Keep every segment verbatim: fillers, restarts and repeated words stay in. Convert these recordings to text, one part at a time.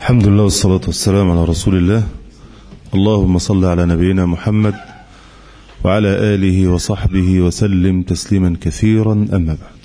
الحمد لله والصلاة والسلام على رسول الله. اللهم صل على نبينا محمد وعلى آله وصحبه وسلم تسليما كثيرا. أما بعد،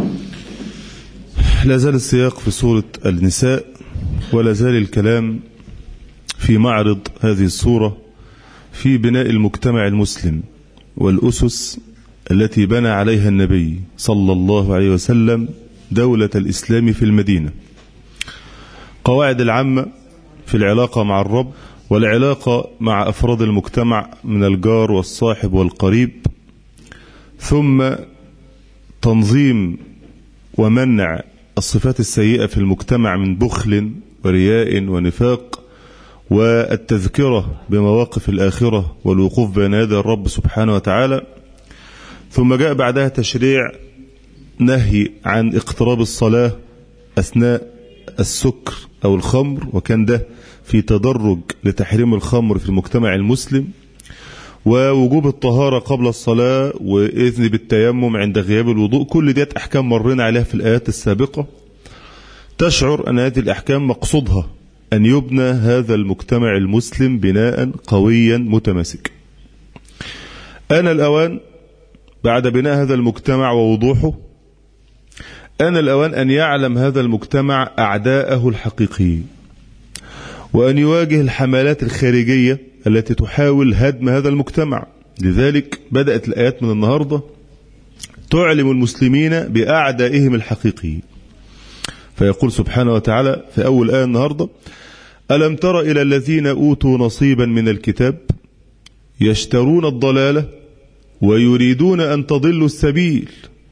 لا زال السياق في سورة النساء، ولا زال الكلام في معرض هذه السورة في بناء المجتمع المسلم والأسس التي بنى عليها النبي صلى الله عليه وسلم دولة الإسلام في المدينة. قواعد العامة في العلاقة مع الرب والعلاقة مع أفراد المجتمع من الجار والصاحب والقريب، ثم تنظيم ومنع الصفات السيئة في المجتمع من بخل ورياء ونفاق، والتذكرة بمواقف الآخرة والوقوف بين يدي الرب سبحانه وتعالى. ثم جاء بعدها تشريع نهي عن اقتراب الصلاة أثناء السكر أو الخمر، وكان ده في تدرج لتحريم الخمر في المجتمع المسلم، ووجوب الطهارة قبل الصلاة، وإذن بالتيمم عند غياب الوضوء. كل ديت أحكام مرينا عليها في الآيات السابقة. تشعر أن هذه الأحكام مقصودها أن يبنى هذا المجتمع المسلم بناء قويا متماسكا. آن الأوان بعد بناء هذا المجتمع ووضوحه، آن الأوان أن يعلم هذا المجتمع أعداءه الحقيقيين، وأن يواجه الحملات الخارجية التي تحاول هدم هذا المجتمع. لذلك بدأت الآيات من النهاردة تعلم المسلمين بأعدائهم الحقيقيين. فيقول سبحانه وتعالى في أول آية النهاردة: ألم تر إلى الذين أوتوا نصيبا من الكتاب يشترون الضلالة ويريدون أن تضلوا السبيل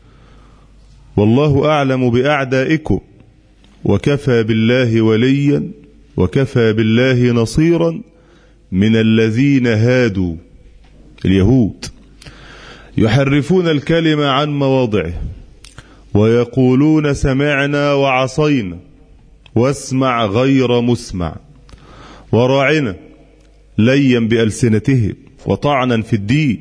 والله أعلم بأعدائكم وكفى بالله وليا وكفى بالله نصيرا من الذين هادوا اليهود يحرفون الكلمة عن مواضعه ويقولون سمعنا وعصينا واسمع غير مسمع وراعنا ليا بألسنتهم وطعنا في الدين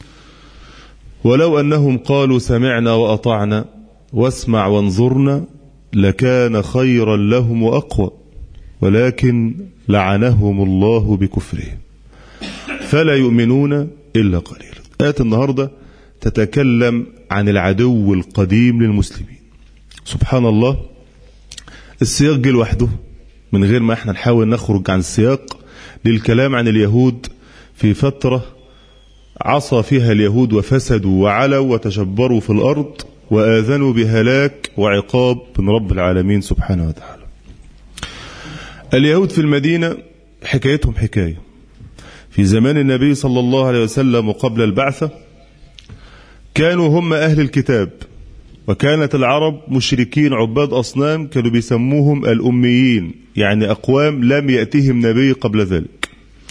ولو أنهم قالوا سمعنا وأطعنا واسمع وانظرنا لكان خيرا لهم وأقوى ولكن لعنهم الله بكفرهم فلا يؤمنون إلا قليلا. آية النهاردة تتكلم عن العدو القديم للمسلمين. سبحان الله، السياق جه لوحده من غير ما احنا نحاول نخرج عن السياق للكلام عن اليهود في فترة عصى فيها اليهود وفسدوا وعلوا وتجبروا في الأرض وآذنوا بهلاك وعقاب من رب العالمين سبحانه وتعالى. اليهود في المدينة حكايتهم حكاية. في زمان النبي صلى الله عليه وسلم وقبل البعثة كانوا هم أهل الكتاب، وكانت العرب مشركين عباد أصنام، كانوا بيسموهم الأميين، يعني أقوام لم يأتهم نبي قبل ذلك.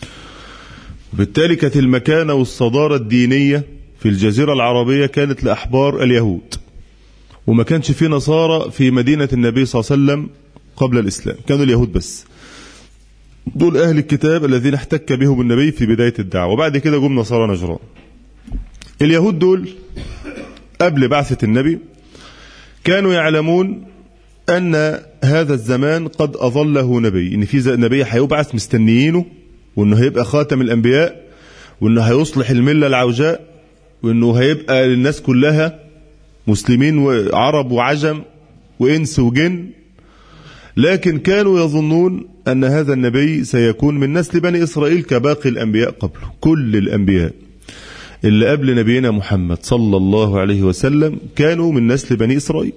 وبالتالي كانت المكانة والصدارة الدينية في الجزيرة العربية كانت لأحبار اليهود، وما كانش في نصارى في مدينة النبي صلى الله عليه وسلم قبل الإسلام، كانوا اليهود بس. دول أهل الكتاب الذين احتك بهم النبي في بداية الدعوة، وبعد كده جم نصارى نجران. اليهود دول قبل بعثة النبي كانوا يعلمون أن هذا الزمان قد أظله نبي، إن في نبي هيبعث مستنيينه، وإنه هيبقى خاتم الأنبياء، وإنه هيصلح الملة العوجاء، وإنه هيبقى للناس كلها مسلمين وعرب وعجم وإنس وجن. لكن كانوا يظنون أن هذا النبي سيكون من نسل بني إسرائيل كباقي الأنبياء قبله. كل الأنبياء اللي قبل نبينا محمد صلى الله عليه وسلم كانوا من نسل بني إسرائيل.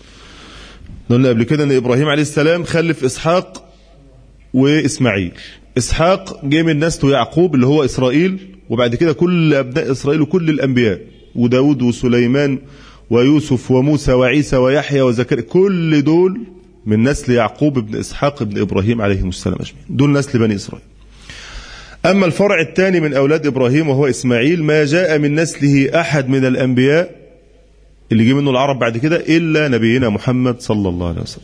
قلنا قبل كده أن إبراهيم عليه السلام خلف إسحاق وإسماعيل. إسحاق جاء من نسله يعقوب اللي هو إسرائيل، وبعد كده كل أبناء إسرائيل وكل الأنبياء، وداود وسليمان ويوسف وموسى وعيسى ويحيى وزكريا، كل دول من نسل يعقوب بن إسحاق بن إبراهيم عليهم السلام أجمعين، دول نسل بني إسرائيل. أما الفرع الثاني من أولاد إبراهيم وهو إسماعيل، ما جاء من نسله أحد من الأنبياء اللي جه منه العرب بعد كده إلا نبينا محمد صلى الله عليه وسلم.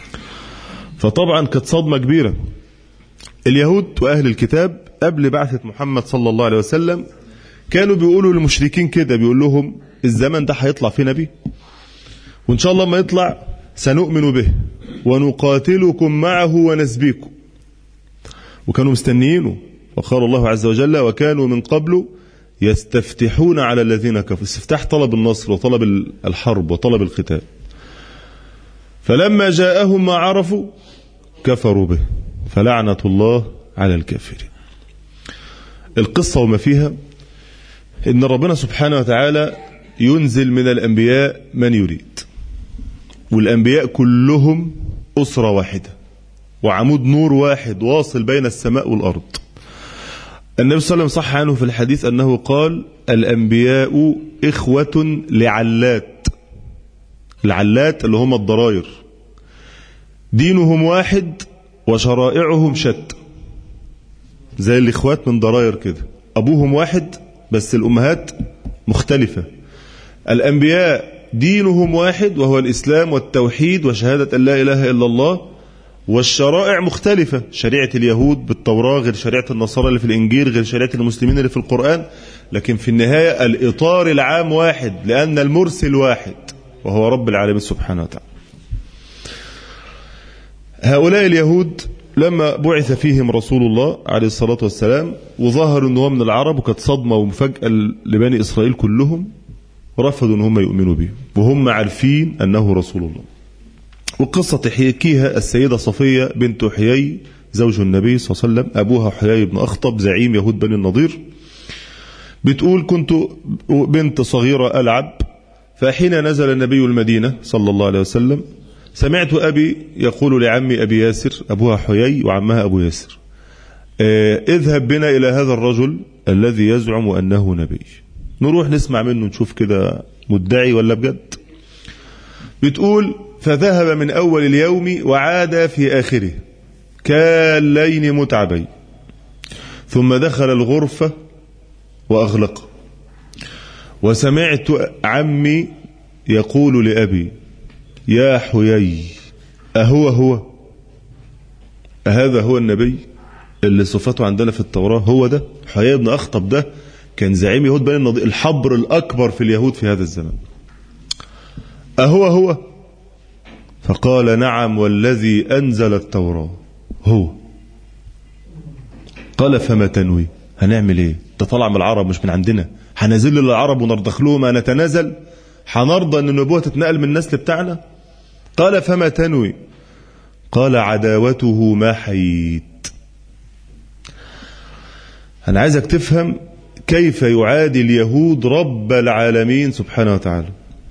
فطبعا كانت صدمة كبيرة. اليهود وأهل الكتاب قبل بعثة محمد صلى الله عليه وسلم كانوا بيقولوا للمشركين كده، بيقول لهم الزمن ده هيطلع فيه نبي، وإن شاء الله ما يطلع سنؤمن به ونقاتلكم معه ونسبيكم وكانوا مستنيينه. وقال الله عز وجل وكانوا من قبل يستفتحون على الذين كفروا. استفتاح طلب النصر وطلب الحرب وطلب القتال. فلما جاءهم ما عرفوا كفروا به فلعنة الله على الكافرين. القصة وما فيها إن ربنا سبحانه وتعالى ينزل من الأنبياء من يريد، والأنبياء كلهم أسرة واحدة وعمود نور واحد واصل بين السماء والأرض. النبي صلى الله عليه وسلم صح عنه في الحديث أنه قال الأنبياء إخوة لعلات. العلات اللي هم الضراير، دينهم واحد وشرائعهم شتى، زي الإخوات من ضراير كده، أبوهم واحد بس الأمهات مختلفة. الأنبياء دينهم واحد وهو الإسلام والتوحيد وشهادة أن لا إله إلا الله، والشرائع مختلفة، شريعة اليهود بالتوراة غير شريعة النصارى اللي في الإنجيل غير شريعة المسلمين اللي في القرآن، لكن في النهاية الإطار العام واحد لأن المرسل واحد وهو رب العالمين سبحانه وتعالى. هؤلاء اليهود لما بعث فيهم رسول الله عليه الصلاة والسلام وظهروا أنه من العرب، وكانت صدمة ومفاجأة لبني إسرائيل كلهم، رفضوا أن هم يؤمنوا به وهم عارفين أنه رسول الله. والقصة تحكيها السيدة صفية بنت حيي زوج النبي صلى الله عليه وسلم، أبوها حيي بن أخطب زعيم يهود بني النضير. بتقول كنت بنت صغيرة ألعب، فحين نزل النبي المدينة صلى الله عليه وسلم سمعت أبي يقول لعمي أبي ياسر، أبوها حيي وعمها أبو ياسر، اه اذهب بنا إلى هذا الرجل الذي يزعم أنه نبي، نروح نسمع منه نشوف كده مدعي ولا بجد. بتقول فذهب من أول اليوم وعاد في آخره كاللين متعبي، ثم دخل الغرفة وأغلق، وسمعت عمي يقول لأبي يا حيي أهو هو أهذا هو النبي اللي صفته عندنا في التوراة؟ هو ده حيي بن أخطب، ده كان زعيم يهود بني النضير، الحبر الأكبر في اليهود في هذا الزمان. أهو هو؟ فقال نعم والذي أنزل التوراة هو. قال فما تنوي؟ هنعمل ايه؟ ده طلع من العرب مش من عندنا، هنزل للعرب ونرضخ لهم ما نتنازل؟ هنرضى ان النبوة تتنقل من النسل بتاعنا؟ قال فما تنوي؟ قال عداوته ما حييت. أنا عايزك تفهم كيف يعادي اليهود رب العالمين سبحانه وتعالى.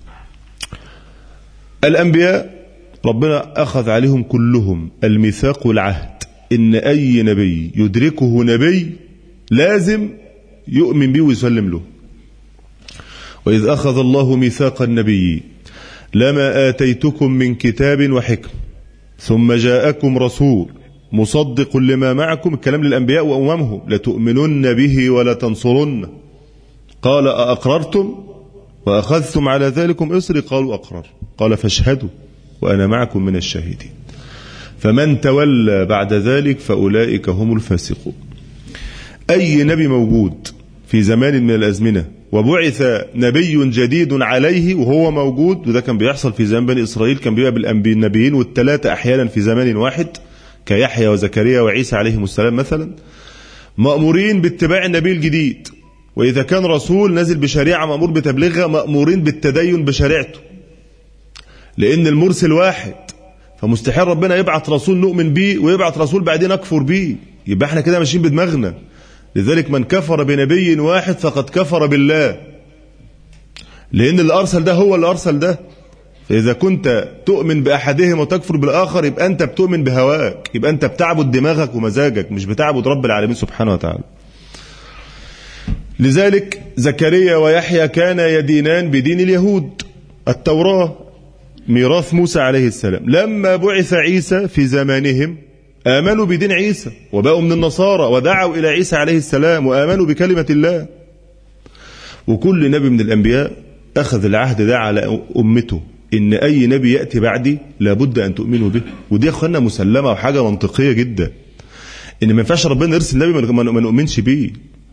الأنبياء ربنا أخذ عليهم كلهم الميثاق والعهد إن أي نبي يدركه نبي لازم يؤمن به ويسلم له. وإذ أخذ الله ميثاق النبي لما آتيتكم من كتاب وحكم ثم جاءكم رسول مصدق لما معكم، الكلام للأنبياء وأممهم، لتؤمنن به ولا تنصرن. قال أأقررتم وأخذتم على ذلكم إصري؟ قالوا أقرر. قال فاشهدوا وأنا معكم من الشاهدين. فمن تولى بعد ذلك فأولئك هم الفاسقون. أي نبي موجود في زمان من الأزمنة وبعث نبي جديد عليه وهو موجود، وده كان بيحصل في زمان بني إسرائيل، كان بيبقى بالنبيين والثلاثة أحيانا في زمان واحد كيحيى وزكريا وعيسى عليهم السلام مثلا، مأمورين باتباع النبي الجديد، وإذا كان رسول نزل بشريعة مأمور بتبليغها، مأمورين بالتدين بشريعته، لأن المرسل واحد، فمستحيل ربنا يبعث رسول نؤمن بيه ويبعث رسول بعدين نكفر بيه، يبقى احنا كده ماشيين بدماغنا. لذلك من كفر بنبي واحد فقد كفر بالله، لأن اللي أرسل ده هو اللي أرسل ده. فإذا كنت تؤمن بأحدهم وتكفر بالآخر يبقى أنت بتؤمن بهواك، يبقى أنت بتعبد دماغك ومزاجك، مش بتعبد رب العالمين سبحانه وتعالى. لذلك زكريا ويحيى كان يدينان بدين اليهود، التوراة ميراث موسى عليه السلام. لما بعث عيسى في زمانهم آمنوا بدين عيسى وبقوا من النصارى ودعوا إلى عيسى عليه السلام وآمنوا بكلمة الله. وكل نبي من الأنبياء أخذ العهد ده على أمته، إن أي نبي يأتي بعدي لابد أن تؤمنوا به. ودي أخوانا مسلمة وحاجة منطقية جدا، إن ما ينفعش ربنا يرسل نبي ما نؤمنش بيه.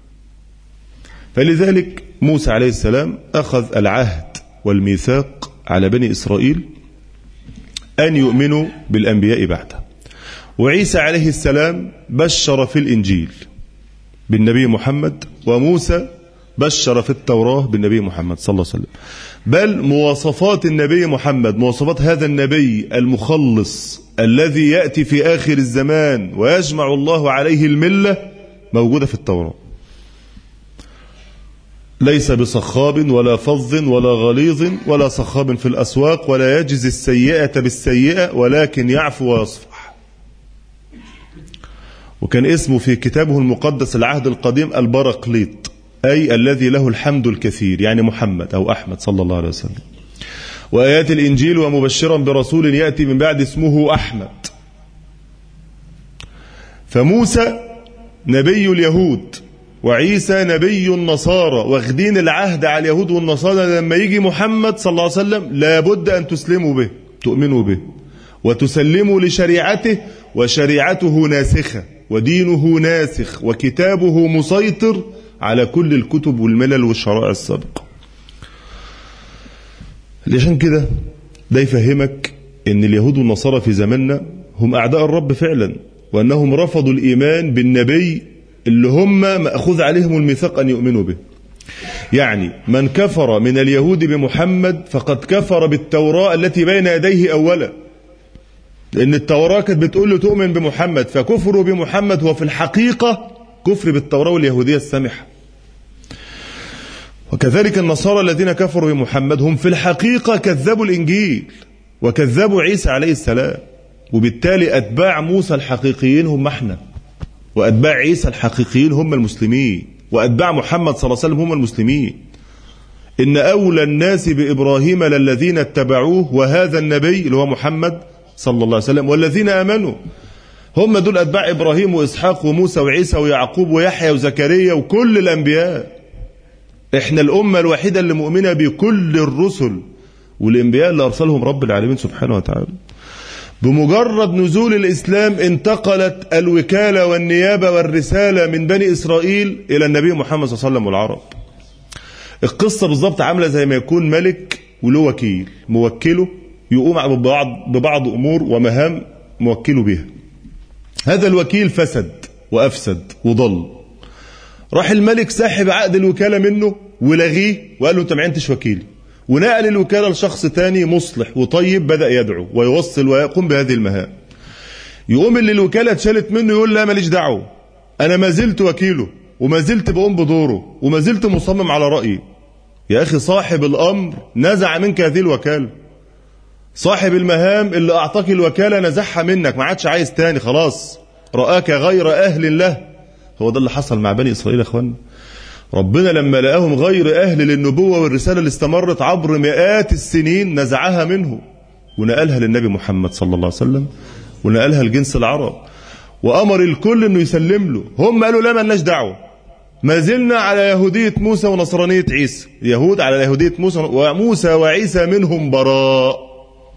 فلذلك موسى عليه السلام أخذ العهد والميثاق على بني إسرائيل أن يؤمنوا بالأنبياء بعده. وعيسى عليه السلام بشر في الإنجيل بالنبي محمد، وموسى بشر في التوراة بالنبي محمد صلى الله عليه وسلم. بل مواصفات النبي محمد، مواصفات هذا النبي المخلص الذي يأتي في آخر الزمان ويجمع الله عليه الملة، موجودة في التوراة. ليس بصخاب ولا فظ ولا غليظ ولا صخاب في الأسواق، ولا يجزي السيئة بالسيئة ولكن يعفو ويصفح. وكان اسمه في كتابه المقدس العهد القديم البراقليط، أي الذي له الحمد الكثير، يعني محمد أو أحمد صلى الله عليه وسلم. وآيات الإنجيل ومبشرا برسول يأتي من بعد اسمه أحمد. فموسى نبي اليهود وعيسى نبي النصارى، واخدين العهد على اليهود والنصارى. لما يجي محمد صلى الله عليه وسلم لابد أن تسلموا به، تؤمنوا به وتسلموا لشريعته، وشريعته ناسخة ودينه ناسخ وكتابه مسيطر على كل الكتب والملل والشرائع السابقة. عشان كده ده يفهمك ان اليهود والنصارى في زماننا هم أعداء الرب فعلا، وأنهم رفضوا الإيمان بالنبي اللي هم مأخوذ عليهم الميثاق أن يؤمنوا به. يعني من كفر من اليهود بمحمد فقد كفر بالتوراة التي بين يديه أولا، لأن التوراة كانت بتقول له تؤمن بمحمد، فكفروا بمحمد هو في الحقيقة كفر بالتوراة واليهودية السامحة. وكذلك النصارى الذين كفروا بمحمد هم في الحقيقة كذبوا الإنجيل وكذبوا عيسى عليه السلام، وبالتالي أتباع موسى الحقيقيين هم احنا، وأتباع عيسى الحقيقيين هم المسلمين، وأتباع محمد صلى الله عليه وسلم هم المسلمين. إن أولى الناس بإبراهيم للذين اتبعوه، وهذا النبي اللي هو محمد صلى الله عليه وسلم والذين آمنوا، هم دول أتباع إبراهيم وإسحاق وموسى وعيسى ويعقوب ويحيى وزكريا وكل الأنبياء. إحنا الأمة الوحيدة اللي مؤمنة بكل الرسل والأنبياء اللي أرسلهم رب العالمين سبحانه وتعالى. بمجرد نزول الإسلام انتقلت الوكالة والنيابة والرسالة من بني إسرائيل إلى النبي محمد صلى الله عليه وسلم والعرب. القصة بالضبط عاملة زي ما يكون ملك وله وكيل، موكله يقوم ببعض, ببعض أمور ومهام موكله بها. هذا الوكيل فسد وأفسد وضل، راح الملك ساحب عقد الوكالة منه ولغيه وقال له أنت ما عندتش وكيل، ونقل الوكالة لشخص تاني مصلح وطيب بدأ يدعو ويوصل ويقوم بهذه المهام. يقوم اللي الوكالة اتشالت منه يقول لا ماليش دعوة، أنا ما زلت وكيله وما زلت بقوم بدوره وما زلت مصمم على رأيي. يا أخي صاحب الأمر نزع منك هذه الوكالة، صاحب المهام اللي أعطاك الوكالة نزعها منك، ما عادش عايز تاني، خلاص رآك غير أهل له. هو ده اللي حصل مع بني إسرائيل يا أخوانا. ربنا لما لقاهم غير أهل للنبوة والرسالة اللي استمرت عبر مئات السنين نزعها منه ونقلها للنبي محمد صلى الله عليه وسلم، ونقلها لجنس العرب، وأمر الكل أنه يسلم له. هم قالوا لا مالناش دعوة، ما زلنا على يهودية موسى ونصرانية عيسى. يهود على يهودية موسى، وموسى وعيسى منهم براء.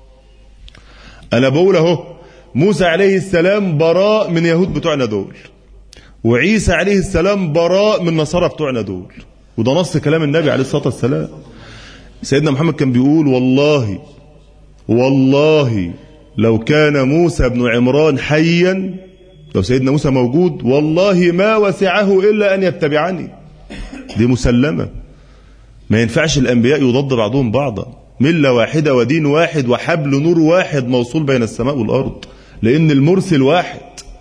أنا بقول أهو موسى عليه السلام براء من يهود بتوعنا دول، وعيسى عليه السلام براء من نصارى بتوعنا دول، وده نص كلام النبي عليه الصلاة والسلام. سيدنا محمد كان بيقول والله والله لو كان موسى بن عمران حيا، لو سيدنا موسى موجود والله ما وسعه إلا أن يتبعني. دي مسلمة، ما ينفعش الأنبياء يضد بعضهم بعضا، ملة واحدة ودين واحد وحبل نور واحد موصول بين السماء والأرض، لأن المرسل واحد.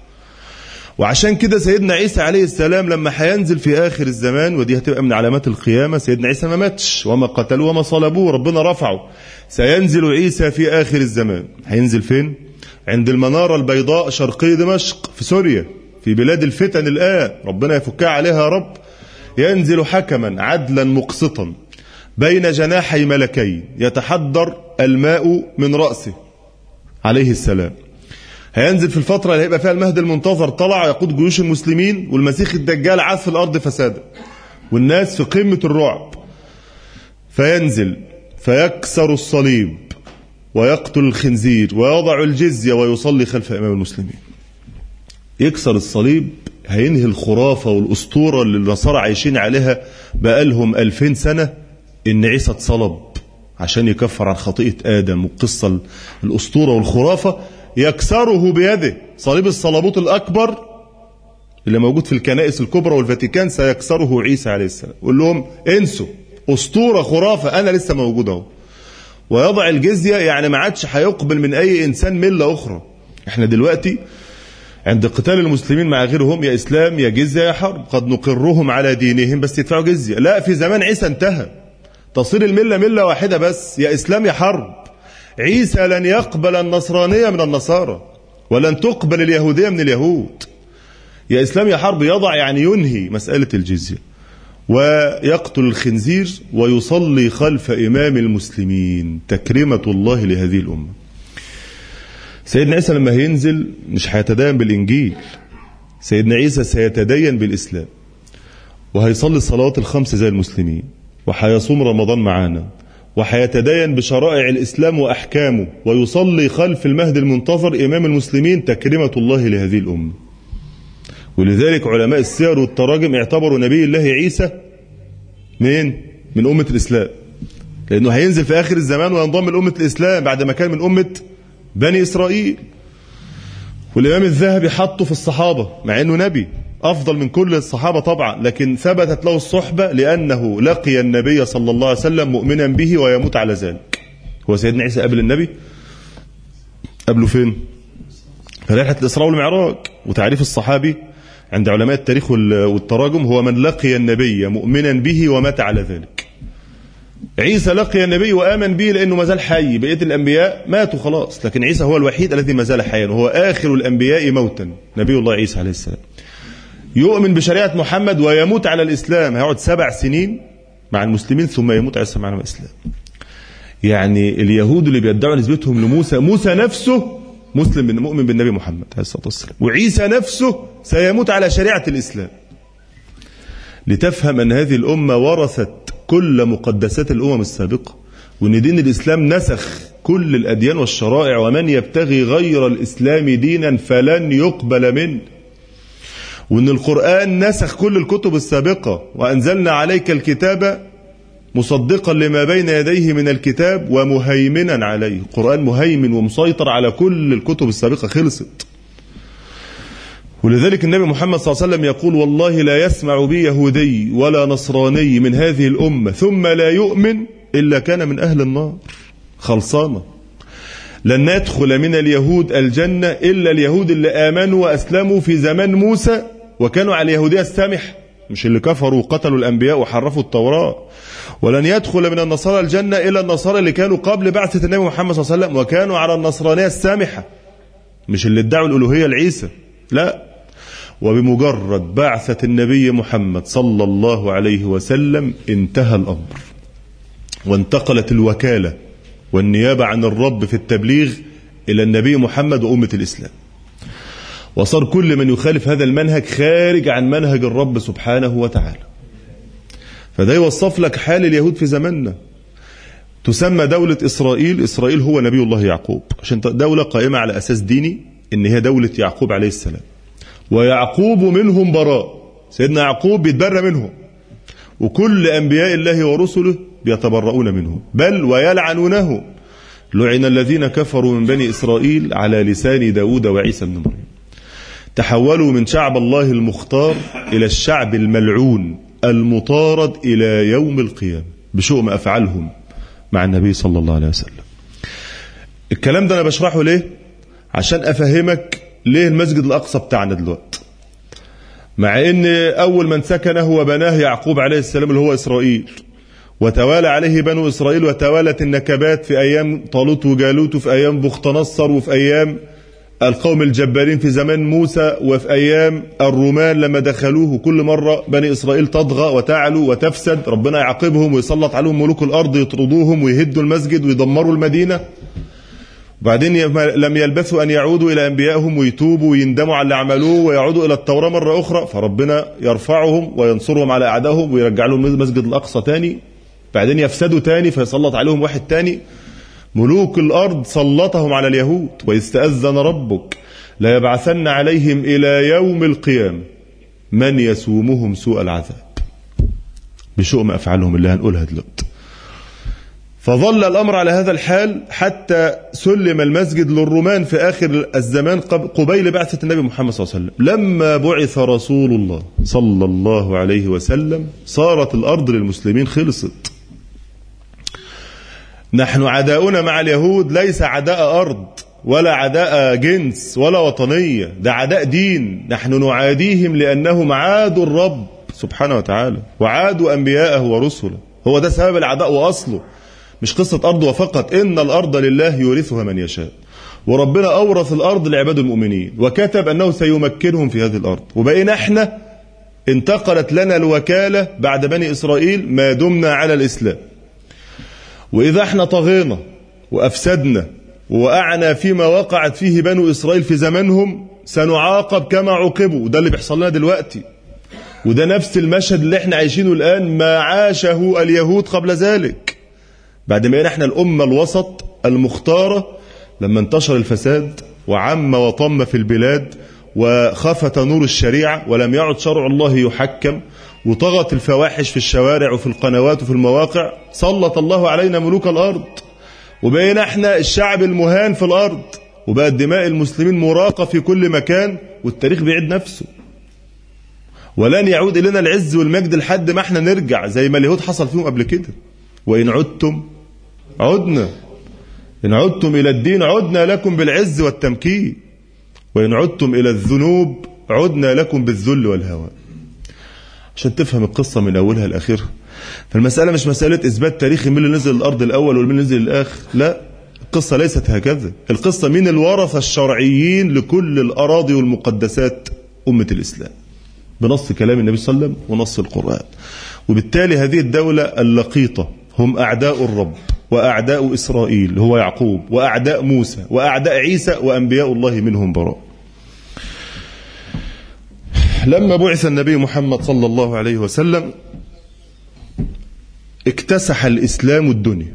وعشان كده سيدنا عيسى عليه السلام لما هينزل في آخر الزمان، ودي هتبقى من علامات القيامة، سيدنا عيسى ما ماتش وما قتلوه وما صلبوه، ربنا رفعه. سينزل عيسى في آخر الزمان. هينزل فين؟ عند المنارة البيضاء شرقي دمشق في سوريا، في بلاد الفتن الآن، ربنا يفكها عليها يا رب. ينزل حكما عدلا مقسطا بين جناحي ملكين، يتحدر الماء من رأسه عليه السلام. هينزل في الفترة اللي هيبقى فيها المهدي المنتظر طلع يقود جيوش المسلمين، والمسيح الدجال عاد في الأرض فسادا، والناس في قمة الرعب. فينزل فيكسر الصليب ويقتل الخنزير ويضع الجزية ويصلي خلف إمام المسلمين. يكسر الصليب، هينهي الخرافة والأسطورة اللي النصارى عايشين عليها بقالهم ألفين سنة، إن عيسى اتصلب عشان يكفر عن خطيئة آدم، والقصة الأسطورة والخرافة يكسره بيده. صليب الصليبوت الأكبر اللي موجود في الكنائس الكبرى والفاتيكان سيكسره عيسى عليه السلام. يقول لهم انسوا، أسطورة خرافة، أنا لسه موجود اهو. ويضع الجزية، يعني ما عادش هيقبل من أي إنسان ملة أخرى. احنا دلوقتي عند قتال المسلمين مع غيرهم يا إسلام يا جزية يا حرب، قد نقرهم على دينهم بس يدفعوا جزية. لا، في زمان عيسى انتهى، تصير الملة ملة واحدة بس، يا إسلام يا حرب. عيسى لن يقبل النصرانية من النصارى ولن تقبل اليهودية من اليهود. يا إسلام يا حرب يضع، يعني ينهي مسألة الجزية، ويقتل الخنزير ويصلي خلف إمام المسلمين، تكريمة الله لهذه الأمة. سيدنا عيسى لما هينزل مش هيتدين بالإنجيل، سيدنا عيسى سيتدين بالإسلام، وهيصلي الصلوات الخمس زي المسلمين، وهيصوم رمضان معانا، وهيتدين بشرائع الإسلام وأحكامه، ويصلي خلف المهدي المنتظر إمام المسلمين، تكريمة الله لهذه الأمة. ولذلك علماء السير والتراجم اعتبروا نبي الله عيسى من من أمة الإسلام، لأنه هينزل في آخر الزمان وينضم لأمة الإسلام بعد ما كان من أمة بني إسرائيل. والإمام الذهبي حطه في الصحابة مع أنه نبي أفضل من كل الصحابة طبعا، لكن ثبتت له الصحبة لأنه لقي النبي صلى الله عليه وسلم مؤمنا به ويموت على ذلك. هو سيدنا عيسى قبل النبي؟ قبله فين؟ في رحلة الإسراء والمعراج. وتعريف الصحابي عند علماء التاريخ والتراجم هو من لقي النبي مؤمنا به ومات على ذلك. عيسى لقي النبي وآمن به لأنه ما زال حي، بقية الأنبياء ماتوا خلاص، لكن عيسى هو الوحيد الذي ما زال حيا، وهو آخر الأنبياء موتا، نبي الله عيسى عليه السلام. يؤمن بشريعة محمد ويموت على الإسلام، هيقعد سبع سنين مع المسلمين ثم يموت على السلام على الإسلام. يعني اليهود اللي بيدعوا نسبتهم لموسى، موسى نفسه مسلم مؤمن بالنبي محمد عليه الصلاة والسلام، وعيسى نفسه سيموت على شريعة الإسلام. لتفهم أن هذه الأمة ورثت كل مقدسات الأمم السابقة، وأن دين الإسلام نسخ كل الأديان والشرائع، ومن يبتغي غير الإسلام دينا فلن يقبل منه. وأن القرآن نسخ كل الكتب السابقة، وأنزلنا عليك الكتاب مصدقا لما بين يديه من الكتاب ومهيمنا عليه. القرآن مهيمن ومسيطر على كل الكتب السابقة، خلصت. ولذلك النبي محمد صلى الله عليه وسلم يقول: والله لا يسمع بي يهودي ولا نصراني من هذه الأمة ثم لا يؤمن إلا كان من أهل النار. خلصانة. لن يدخل من اليهود الجنة إلا اليهود اللي آمنوا وأسلموا في زمان موسى وكانوا على اليهودية السامحة، مش اللي كفروا وقتلوا الأنبياء وحرفوا التوراة. ولن يدخل من النصارى الجنة إلا النصارى اللي كانوا قبل بعثة النبي محمد صلى الله عليه وسلم وكانوا على النصرانية السامحة، مش اللي ادعوا الألوهية لعيسى، لا. وبمجرد بعثة النبي محمد صلى الله عليه وسلم انتهى الأمر، وانتقلت الوكالة والنيابة عن الرب في التبليغ إلى النبي محمد وأمة الإسلام، وصار كل من يخالف هذا المنهج خارج عن منهج الرب سبحانه وتعالى. فده يوصف لك حال اليهود في زماننا. تسمى دولة إسرائيل، إسرائيل هو نبي الله يعقوب، عشان دولة قائمة على أساس ديني إن هي دولة يعقوب عليه السلام، ويعقوب منهم براء، سيدنا يعقوب بيتبرى منهم، وكل أنبياء الله ورسله بيتبرؤون منهم، بل ويلعنونه. لعن الذين كفروا من بني إسرائيل على لسان داود وعيسى بن مريم. تحولوا من شعب الله المختار إلى الشعب الملعون المطارد إلى يوم القيامة بشؤم أفعالهم مع النبي صلى الله عليه وسلم. الكلام ده أنا بشرحه ليه؟ عشان أفهمك ليه المسجد الأقصى بتاعنا دلوقتي، مع ان اول من سكنه وبناه يعقوب عليه السلام اللي هو اسرائيل، وتوالى عليه بنو اسرائيل، وتوالت النكبات في ايام طالوت وجالوت، وفي ايام بخت نصر، وفي ايام القوم الجبارين في زمان موسى، وفي ايام الرومان لما دخلوه. كل مرة بني اسرائيل تطغى وتعلو وتفسد، ربنا يعاقبهم ويسلط عليهم ملوك الارض يطردوهم ويهدوا المسجد ويدمروا المدينة. وبعدين لم يلبثوا أن يعودوا إلى أنبيائهم ويتوبوا ويندموا على اللي عملوه ويعودوا إلى التوراة مرة أخرى، فربنا يرفعهم وينصرهم على أعدائهم ويرجع لهم المسجد الأقصى تاني. بعدين يفسدوا تاني فيسلط عليهم واحد تاني. ملوك الأرض سلطهم على اليهود. وإذ تأذن ربك لا يبعثن عليهم إلى يوم القيامة من يسومهم سوء العذاب بشؤم أفعالهم اللي هنقولها دلوقتي. فظل الأمر على هذا الحال حتى سلم المسجد للرومان في آخر الزمان قبيل بعثة النبي محمد صلى الله عليه وسلم. لما بعث رسول الله صلى الله عليه وسلم صارت الأرض للمسلمين خلصت. نحن عداؤنا مع اليهود ليس عداء أرض ولا عداء جنس ولا وطنية، ده عداء دين. نحن نعاديهم لأنهم عادوا الرب سبحانه وتعالى وعادوا أنبياءه ورسله. هو ده سبب العداء وأصله، مش قصة أرض وفقط. إن الأرض لله يورثها من يشاء، وربنا أورث الأرض لعباد المؤمنين وكتب أنه سيمكنهم في هذه الأرض. وبقينا احنا انتقلت لنا الوكالة بعد بني إسرائيل ما دمنا على الإسلام. وإذا احنا طغينا وأفسدنا ووقعنا فيما وقعت فيه بنو إسرائيل في زمانهم سنعاقب كما عوقبوا. وده اللي بيحصل لنا دلوقتي، وده نفس المشهد اللي احنا عايشينه الآن ما عاشه اليهود قبل ذلك. بعد ما احنا الأمة الوسط المختارة، لما انتشر الفساد وعم وطم في البلاد وخفت نور الشريعة ولم يعد شرع الله يحكم، وطغت الفواحش في الشوارع وفي القنوات وفي المواقع، سلط الله علينا ملوك الأرض، وبقينا احنا الشعب المهان في الأرض، وبقت دماء المسلمين مراقة في كل مكان، والتاريخ بيعيد نفسه. ولن يعود إلينا العز والمجد لحد ما احنا نرجع زي ما اليهود حصل فيهم قبل كده. وإن عدتم عدنا، إن عدتم إلى الدين عدنا لكم بالعز والتمكين، وإن عدتم إلى الذنوب عدنا لكم بالذل والهوان. عشان تفهم القصة من أولها لآخرها. فالمسألة مش مسألة إثبات تاريخي مين اللي نزل الأرض الأول ومين اللي نزل الآخر، لا، القصة ليست هكذا. القصة مين الورثة الشرعيين لكل الأراضي والمقدسات أمة الإسلام بنص كلام النبي صلى الله عليه وسلم ونص القرآن. وبالتالي هذه الدولة اللقيطة هم أعداء الرب وأعداء إسرائيل هو يعقوب، وأعداء موسى وأعداء عيسى، وأنبياء الله منهم براء. لما بعث النبي محمد صلى الله عليه وسلم اكتسح الإسلام الدنيا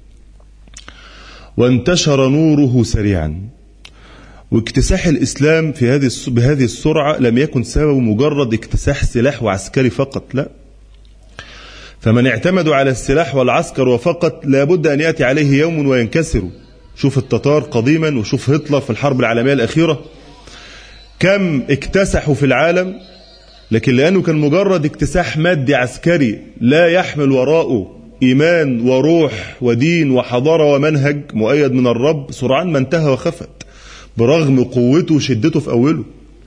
وانتشر نوره سريعا. واكتساح الإسلام في هذه بهذه السرعة لم يكن سبب مجرد اكتساح سلاح وعسكري فقط، لا. فمن اعتمدوا على السلاح والعسكر وفقط لابد أن يأتي عليه يوم وينكسروا. شوف التتار قديما وشوف هتلر في الحرب العالمية الأخيرة كم اكتسحوا في العالم، لكن لأنه كان مجرد اكتساح مادي عسكري لا يحمل وراءه إيمان وروح ودين وحضارة ومنهج مؤيد من الرب، سرعان ما انتهى وخفت برغم قوته وشدته في أوله.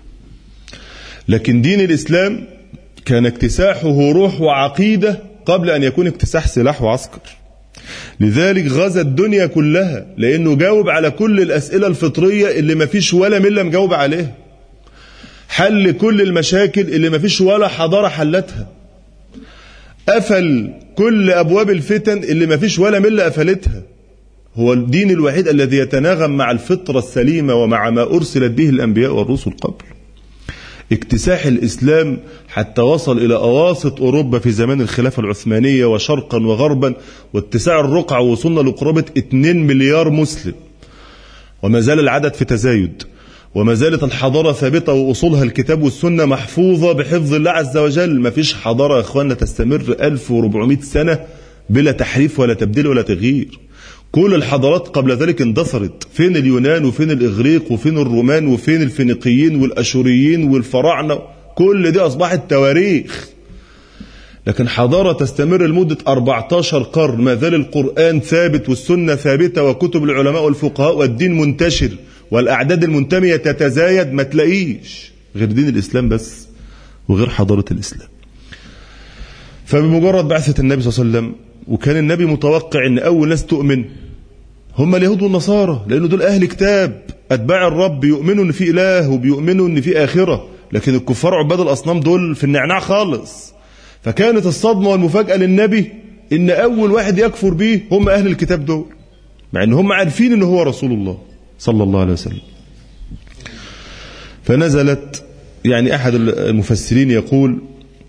لكن دين الإسلام كان اكتساحه روح وعقيدة قبل أن يكون اكتساح سلاح وعسكر. لذلك غزا الدنيا كلها، لأنه جاوب على كل الأسئلة الفطرية اللي ما فيش ولا ملة مجاوب عليها، حل كل المشاكل اللي ما فيش ولا حضارة حلتها، قفل كل أبواب الفتن اللي ما فيش ولا ملة قفلتها. هو الدين الوحيد الذي يتناغم مع الفطرة السليمة ومع ما أرسلت به الأنبياء والرسل قبل. اكتساح الإسلام حتى وصل إلى أواسط أوروبا في زمان الخلافة العثمانية وشرقا وغربا، واتساع الرقعة وصلنا لقرابة اتنين مليار مسلم، وما زال العدد في تزايد، وما زالت الحضارة ثابتة وأصولها الكتاب والسنة محفوظة بحفظ الله عز وجل. ما فيش حضارة يا أخواننا تستمر ألف وأربعمائة سنة بلا تحريف ولا تبديل ولا تغيير. كل الحضارات قبل ذلك اندثرت. فين اليونان وفين الإغريق وفين الرومان وفين الفينيقيين والأشوريين والفراعنة، كل دي أصبحت تواريخ. لكن حضارة تستمر لمدة أربعة عشر قرن ما زال القرآن ثابت والسنة ثابتة وكتب العلماء والفقهاء والدين منتشر والأعداد المنتمية تتزايد، ما تلاقيش غير دين الإسلام بس وغير حضارة الإسلام. فبمجرد بعثة النبي صلى الله عليه وسلم، وكان النبي متوقع ان اول ناس تؤمن هم اليهود والنصارى، لانه دول اهل كتاب اتباع الرب، بيؤمنوا ان في اله وبيؤمنوا ان في اخره. لكن الكفار عباد الاصنام دول في النعناع خالص. فكانت الصدمه والمفاجاه للنبي ان اول واحد يكفر به هم اهل الكتاب دول، مع ان هم عارفين ان هو رسول الله صلى الله عليه وسلم. فنزلت، يعني احد المفسرين يقول: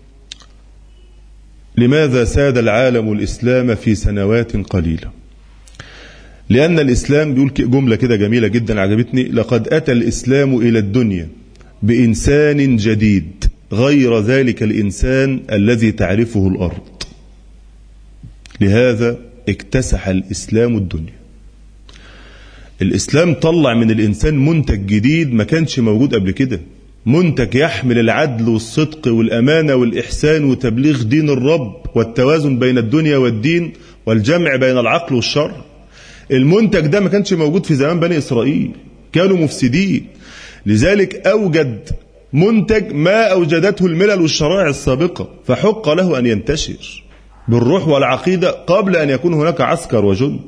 لماذا ساد العالم الإسلام في سنوات قليلة؟ لأن الإسلام، بيقول جملة كده جميلة جدا عجبتني: لقد أتى الإسلام إلى الدنيا بإنسان جديد غير ذلك الإنسان الذي تعرفه الأرض. لهذا اكتسح الإسلام الدنيا. الإسلام طلع من الإنسان منتج جديد ما كانش موجود قبل كده، منتج يحمل العدل والصدق والأمانة والإحسان وتبليغ دين الرب والتوازن بين الدنيا والدين والجمع بين العقل والشرع. المنتج ده ما كانش موجود في زمان بني إسرائيل، كانوا مفسدين، لذلك أوجد منتج ما أوجدته الملل والشرائع السابقة، فحق له أن ينتشر بالروح والعقيدة قبل أن يكون هناك عسكر وجند.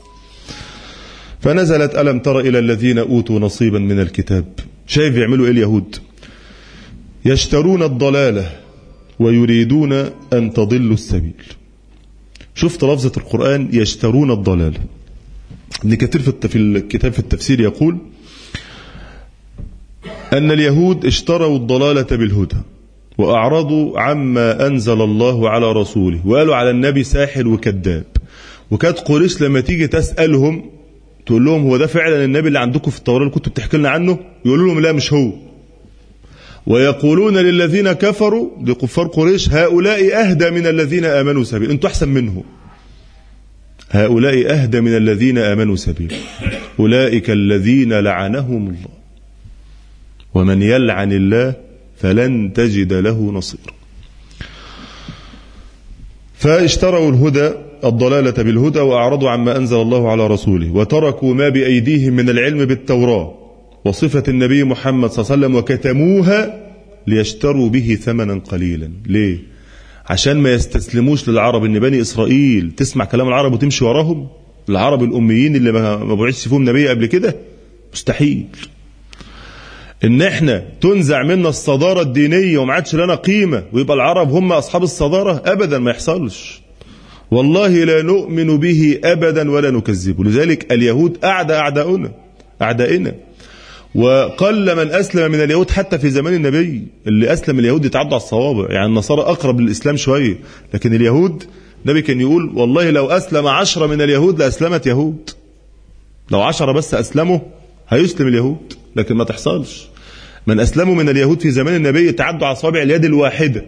فنزلت ألم تر إلى الذين أوتوا نصيبا من الكتاب. شايف يعملوا إيه اليهود؟ يشترون الضلالة ويريدون أن تضلوا السبيل. شفت لفظة القرآن يشترون الضلالة. ابن كثير في الكتاب في التفسير يقول أن اليهود اشتروا الضلالة بالهدى وأعرضوا عما أنزل الله على رسوله، وقالوا على النبي ساحر وكذاب. وكانت قريش لما تيجي تسألهم تقول لهم هو ده فعلا النبي اللي عندكم في التوراة اللي كنتوا بتحكي لنا عنه؟ يقولوا لهم لا مش هو. ويقولون للذين كفروا، لكفار قريش، هؤلاء أهدى من الذين آمنوا سبيل، انتوا أحسن منهم. هؤلاء أهدى من الذين آمنوا سبيل أولئك الذين لعنهم الله ومن يلعن الله فلن تجد له نصيرا. فاشتروا الهدى الضلالة بالهدى وأعرضوا عما أنزل الله على رسوله وتركوا ما بأيديهم من العلم بالتوراة وصفة النبي محمد صلى الله عليه وسلم وكتموها ليشتروا به ثمنا قليلا. ليه؟ عشان ما يستسلموش للعرب، ان بني إسرائيل تسمع كلام العرب وتمشي وراهم، العرب الأميين اللي ما بعثش فيهم نبي قبل كده، مستحيل. ان احنا تنزع منا الصدارة الدينية وما عادش لنا قيمة ويبقى العرب هم أصحاب الصدارة، أبدا ما يحصلش. والله لا نؤمن به أبدا ولا نكذبه. لذلك اليهود أعدى أعداؤنا أعدائنا، وقل من أسلم من اليهود حتى في زمان النبي. اللي أسلم اليهود يتعدى على الصوابع، يعني النصارى أقرب للإسلام شوية، لكن اليهود النبي كان يقول والله لو أسلم عشرة من اليهود لأسلمت يهود. لو عشرة بس أسلموا هيسلم اليهود، لكن ما تحصلش. من أسلموا من اليهود في زمان النبي يتعدوا على أصابع اليد الواحدة،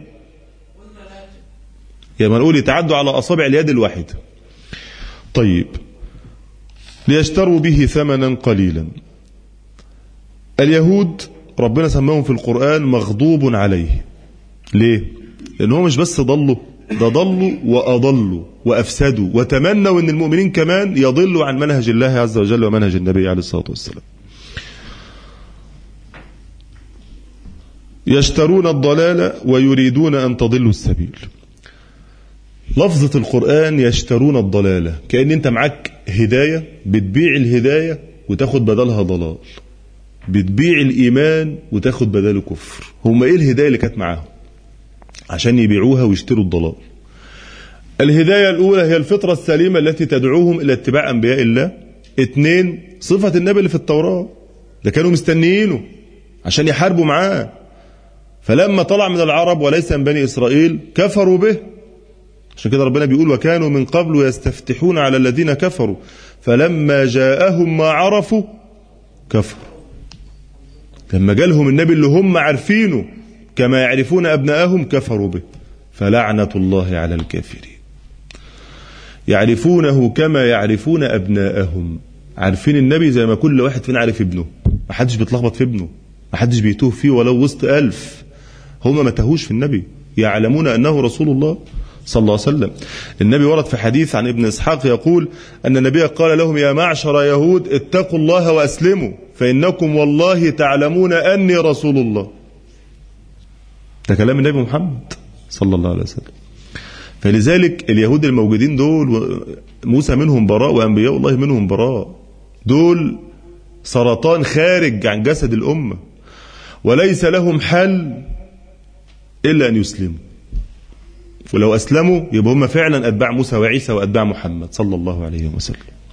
يعني ما نقول يتعدوا على أصابع اليد الواحدة. طيب، ليشتروا به ثمنا قليلا. اليهود ربنا سماهم في القرآن مغضوب عليه. ليه؟ لأنهم مش بس ضلوا، ده ضلوا وأضلوا وأفسدوا وتمنوا أن المؤمنين كمان يضلوا عن منهج الله عز وجل ومنهج النبي عليه الصلاة والسلام. يشترون الضلالة ويريدون أن تضلوا السبيل. لفظة القرآن يشترون الضلالة، كأن أنت معك هداية بتبيع الهداية وتاخد بدلها ضلال، بتبيع الإيمان وتاخد بداله كفر. هم إيه الهداية اللي كانت معاهم عشان يبيعوها ويشتروا الضلال؟ الهداية الأولى هي الفطرة السليمة التي تدعوهم إلى اتباع أنبياء الله. اثنين، صفة النبي اللي في التوراة، ده كانوا مستنيينه عشان يحاربوا معاه، فلما طلع من العرب وليس من بني إسرائيل كفروا به. عشان كده ربنا بيقول وكانوا من قبل يستفتحون على الذين كفروا فلما جاءهم ما عرفوا كفروا. لما جالهم النبي اللي هم عارفينه كما يعرفون أبناءهم كفروا به، فلعنة الله على الكافرين. يعرفونه كما يعرفون أبناءهم، عارفين النبي زي ما كل واحد فينا عارف ابنه، ما حدش بيتلخبط في ابنه، ما حدش بيتوه فيه ولو وسط ألف. هم ما تهوش في النبي، يعلمون أنه رسول الله صلى الله عليه وسلم. النبي ورد في حديث عن ابن إسحاق يقول أن النبي قال لهم يا معشر يهود اتقوا الله وأسلموا فإنكم والله تعلمون أني رسول الله. ده كلام النبي محمد صلى الله عليه وسلم. فلذلك اليهود الموجودين دول موسى منهم براء وأنبياء الله منهم براء، دول سرطان خارج عن جسد الأمة وليس لهم حل إلا أن يسلموا. ولو أسلموا يبقى هم فعلا أتباع موسى وعيسى وأتباع محمد صلى الله عليه وسلم.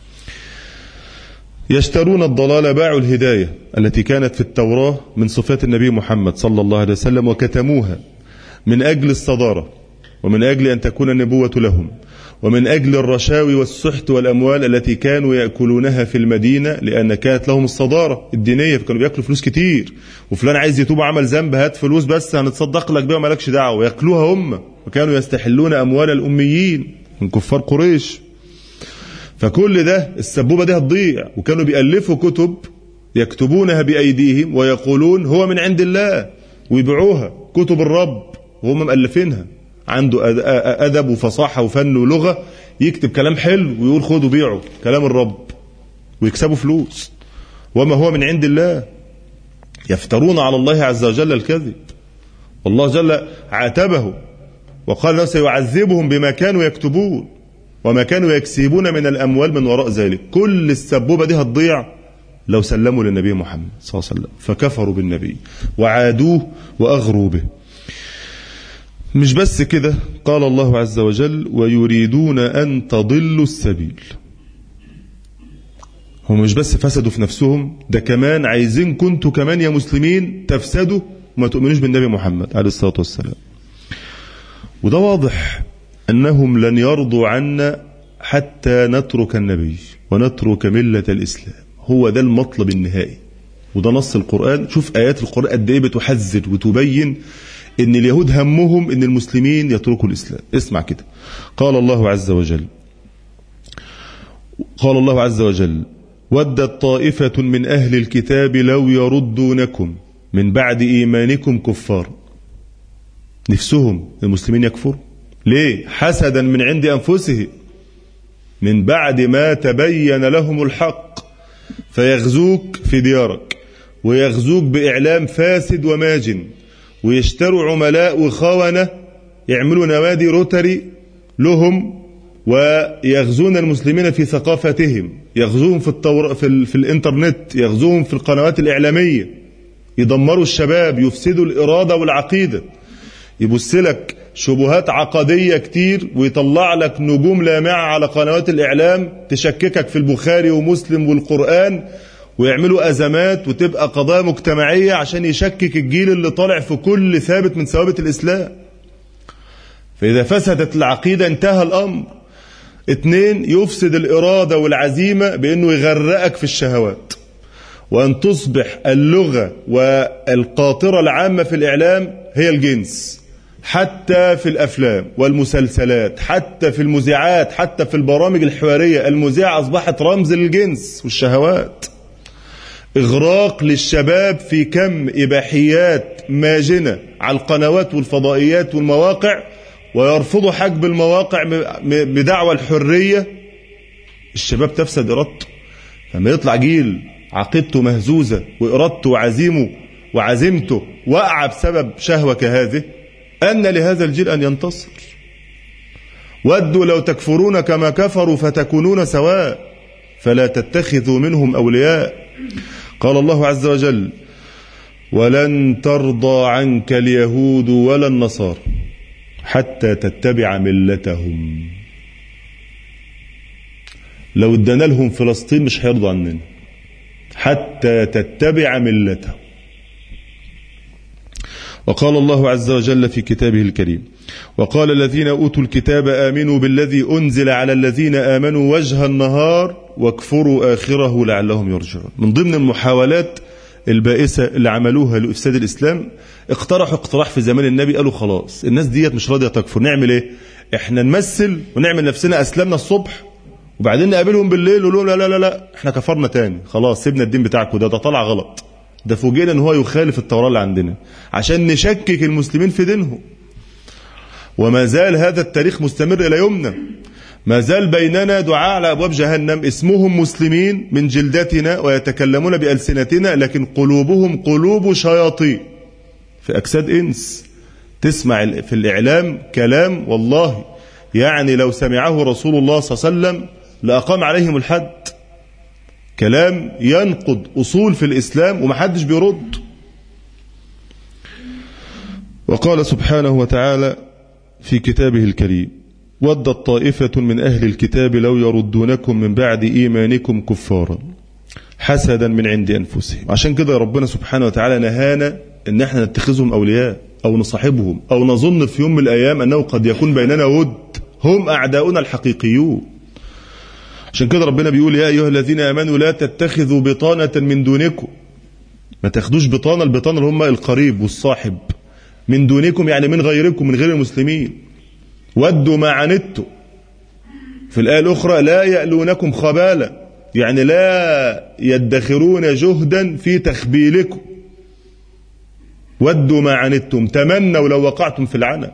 يشترون الضلال، باعوا الهداية التي كانت في التوراة من صفات النبي محمد صلى الله عليه وسلم وكتموها من أجل الصدارة ومن أجل أن تكون النبوة لهم ومن أجل الرشاوي والسحت والأموال التي كانوا يأكلونها في المدينة، لأن كانت لهم الصدارة الدينية، فكانوا بيأكلوا فلوس كتير، وفلان عايز يتوب عمل ذنب هات فلوس بس هنتصدق لك بها مالكش دعوة، ويأكلوها هم. وكانوا يستحلون أموال الأميين من كفار قريش. فكل ده السبوبة دي هتضيع. وكانوا بيألفوا كتب يكتبونها بأيديهم ويقولون هو من عند الله، ويبيعوها كتب الرب وهم مألفينها. عنده أدب وفصاحة وفن ولغة، يكتب كلام حلو ويقول خدوا بيعوا كلام الرب ويكسبوا فلوس، وما هو من عند الله. يفترون على الله عز وجل الكذب، والله جل عاتبه وقال له سيعذبهم بما كانوا يكتبون وما كانوا يكسبون من الأموال من وراء ذلك. كل السبوبة دي هتضيع لو سلموا للنبي محمد صلى الله عليه وسلم، فكفروا بالنبي وعادوه وأغروا به. مش بس كده، قال الله عز وجل ويريدون أن تضلوا السبيل. هم مش بس فسدوا في نفسهم، ده كمان عايزين كنتوا كمان يا مسلمين تفسدوا وما تؤمنوش بالنبي محمد عليه الصلاة والسلام. وده واضح أنهم لن يرضوا عنا حتى نترك النبي ونترك ملة الإسلام. هو ده المطلب النهائي، وده نص القرآن. شوف آيات القرآن قد إيه بتحذر وتبين إن اليهود همهم إن المسلمين يتركوا الإسلام. اسمع كده، قال الله عز وجل قال الله عز وجل ودت طائفة من أهل الكتاب لو يردونكم من بعد إيمانكم كفار. نفسهم المسلمين يكفروا ليه؟ حسدا من عند أنفسهم، من بعد ما تبين لهم الحق فيغزوك في ديارك ويغزوك بإعلام فاسد وماجن، ويشتروا عملاء وخونة يعملوا نوادي روتري لهم، ويغزون المسلمين في ثقافتهم، يغزوهم في, التور... في, ال... في الانترنت، يغزوهم في القنوات الإعلامية، يدمروا الشباب، يفسدوا الإرادة والعقيدة، يبص لك شبهات عقدية كتير ويطلع لك نجوم لامعة على قنوات الإعلام تشككك في البخاري ومسلم والقرآن، ويعملوا أزمات وتبقى قضايا مجتمعية عشان يشكك الجيل اللي طالع في كل ثابت من ثوابت الإسلام. فإذا فسدت العقيدة انتهى الأمر. اتنين، يفسد الإرادة والعزيمة بأنه يغرقك في الشهوات، وأن تصبح اللغة والقاطرة العامة في الإعلام هي الجنس، حتى في الأفلام والمسلسلات، حتى في المذيعات، حتى في البرامج الحوارية المذيعة أصبحت رمز للجنس والشهوات. إغراق للشباب في كم إباحيات ماجنة على القنوات والفضائيات والمواقع، ويرفضوا حجب المواقع بدعوى الحرية. الشباب تفسد إرادته، لما يطلع جيل عقيدته مهزوزة وإرادته وعزيمه وعزيمته وقع بسبب شهوة كهذه، أن لهذا الجيل أن ينتصر. ودوا لو تكفرون كما كفروا فتكونون سواء فلا تتخذوا منهم أولياء. قال الله عز وجل ولن ترضى عنك اليهود ولا النصارى حتى تتبع ملتهم. لو ادانا لهم فلسطين مش هيرضوا عننا حتى تتبع ملتهم. وقال الله عز وجل في كتابه الكريم وقال الذين أوتوا الكتاب آمنوا بالذي أنزل على الذين آمنوا وجه النهار واكفروا آخره لعلهم يرجعون. من ضمن المحاولات البائسة اللي عملوها لإفساد الإسلام، اقترحوا اقتراح في زمان النبي، قالوا خلاص الناس ديت مش راضية تكفر، نعمل ايه؟ احنا نمثل ونعمل نفسنا أسلمنا الصبح، وبعدين نقابلهم بالليل ونقول لا لا لا لا احنا كفرنا تاني، خلاص سيبنا الدين بتاعكم ده ده طلع غلط، ده فوجئنا ان هو يخالف التوراة اللي عندنا، عشان نشكك المسلمين في دينهم. وما زال هذا التاريخ مستمر إلى يومنا، ما زال بيننا دعاء على أبواب جهنم اسمهم مسلمين من جلدتنا ويتكلمون بألسنتنا، لكن قلوبهم قلوب شياطين في أجساد إنس. تسمع في الإعلام كلام والله يعني لو سمعه رسول الله صلى الله عليه وسلم لأقام عليهم الحد، كلام ينقض أصول في الإسلام ومحدش بيرد. وقال سبحانه وتعالى في كتابه الكريم ودت طائفة من أهل الكتاب لو يردونكم من بعد إيمانكم كفارا حسدا من عند أنفسهم. عشان كده ربنا سبحانه وتعالى نهانا إن احنا نتخذهم أولياء أو نصاحبهم أو نظن في يوم من الأيام أنه قد يكون بيننا ود، هم أعداؤنا الحقيقيون. عشان كده ربنا بيقول يا أيها الذين آمنوا لا تتخذوا بطانة من دونكم، ما تاخدوش بطانة، البطانة اللي هم القريب والصاحب، من دونكم يعني من غيركم، من غير المسلمين. ودوا ما عنتم في الآية الأخرى لا يألونكم خبالا، يعني لا يدخرون جهدا في تخبيلكم. ودوا ما عنتم تمنوا لو وقعتم في العنت.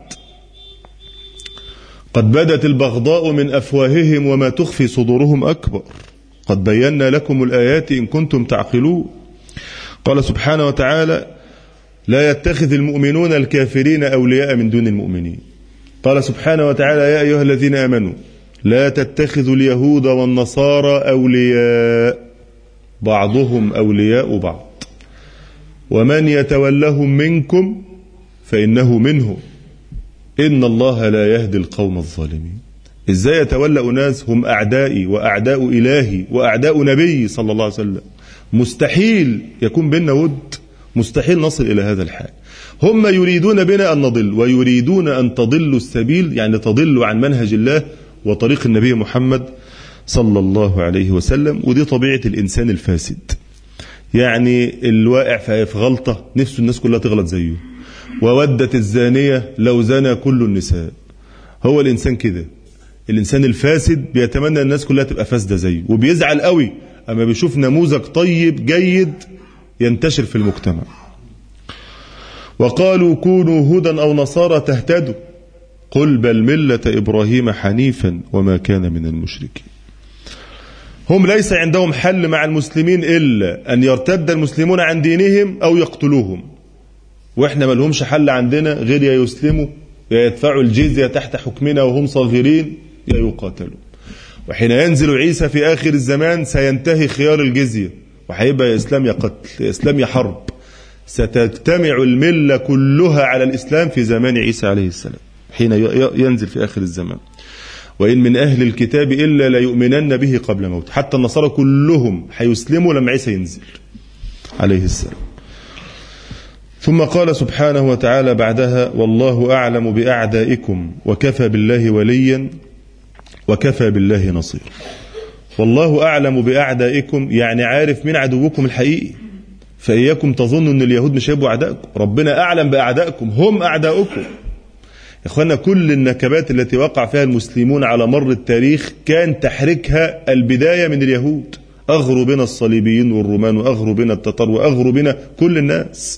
قد بدت البغضاء من أفواههم وما تخفي صدورهم أكبر. قد بينا لكم الآيات إن كنتم تعقلون. قال سبحانه وتعالى لا يتخذ المؤمنون الكافرين أولياء من دون المؤمنين. قال سبحانه وتعالى يا أيها الذين آمنوا لا تتخذوا اليهود والنصارى أولياء بعضهم أولياء بعض ومن يتولهم منكم فإنه منهم إن الله لا يهدي القوم الظالمين. إزاي يتولى أناس هم أعدائي وأعداء إلهي وأعداء نبي صلى الله عليه وسلم؟ مستحيل يكون بيننا ود، مستحيل نصل إلى هذا الحال. هم يريدون بنا أن نضل ويريدون أن تضلوا السبيل، يعني تضلوا عن منهج الله وطريق النبي محمد صلى الله عليه وسلم. ودي طبيعة الإنسان الفاسد، يعني الواقع في غلطة نفسه الناس كلها تغلط زيه. وودت الزانية لو زنى كل النساء. هو الإنسان كده، الإنسان الفاسد بيتمنى الناس كلها تبقى فاسدة زيه، وبيزعل قوي أما بيشوف نموذج طيب جيد ينتشر في المجتمع. وقالوا كونوا هدى أو نصارى تهتدوا قل بل ملة إبراهيم حنيفا وما كان من المشركين. هم ليس عندهم حل مع المسلمين إلا أن يرتد المسلمون عن دينهم أو يقتلوهم، وإحنا ما لهمش حل عندنا غير يا يسلموا يا يدفعوا الجزية تحت حكمنا وهم صاغرين يا يقاتلوا. وحين ينزل عيسى في آخر الزمان سينتهي خيار الجزية وهيبقى يا إسلام يا قتل، يا إسلام يا حرب. ستجتمع الملة كلها على الإسلام في زمان عيسى عليه السلام حين ينزل في آخر الزمان. وإن من أهل الكتاب إلا ليؤمنن به قبل موت. حتى النصارى كلهم هيسلموا لما عيسى ينزل عليه السلام. ثم قال سبحانه وتعالى بعدها والله أعلم بأعدائكم وكفى بالله وليا وكفى بالله نصيرا. والله أعلم بأعدائكم يعني عارف من عدوكم الحقيقي، فإياكم تظنوا أن اليهود مش هيبقوا أعدائكم. ربنا أعلم بأعدائكم، هم أعدائكم. يا إخوانا كل النكبات التي وقع فيها المسلمون على مر التاريخ كان تحركها البداية من اليهود. أغروا بنا الصليبيين والرومان وأغروا بنا التتار وأغروا بنا كل الناس.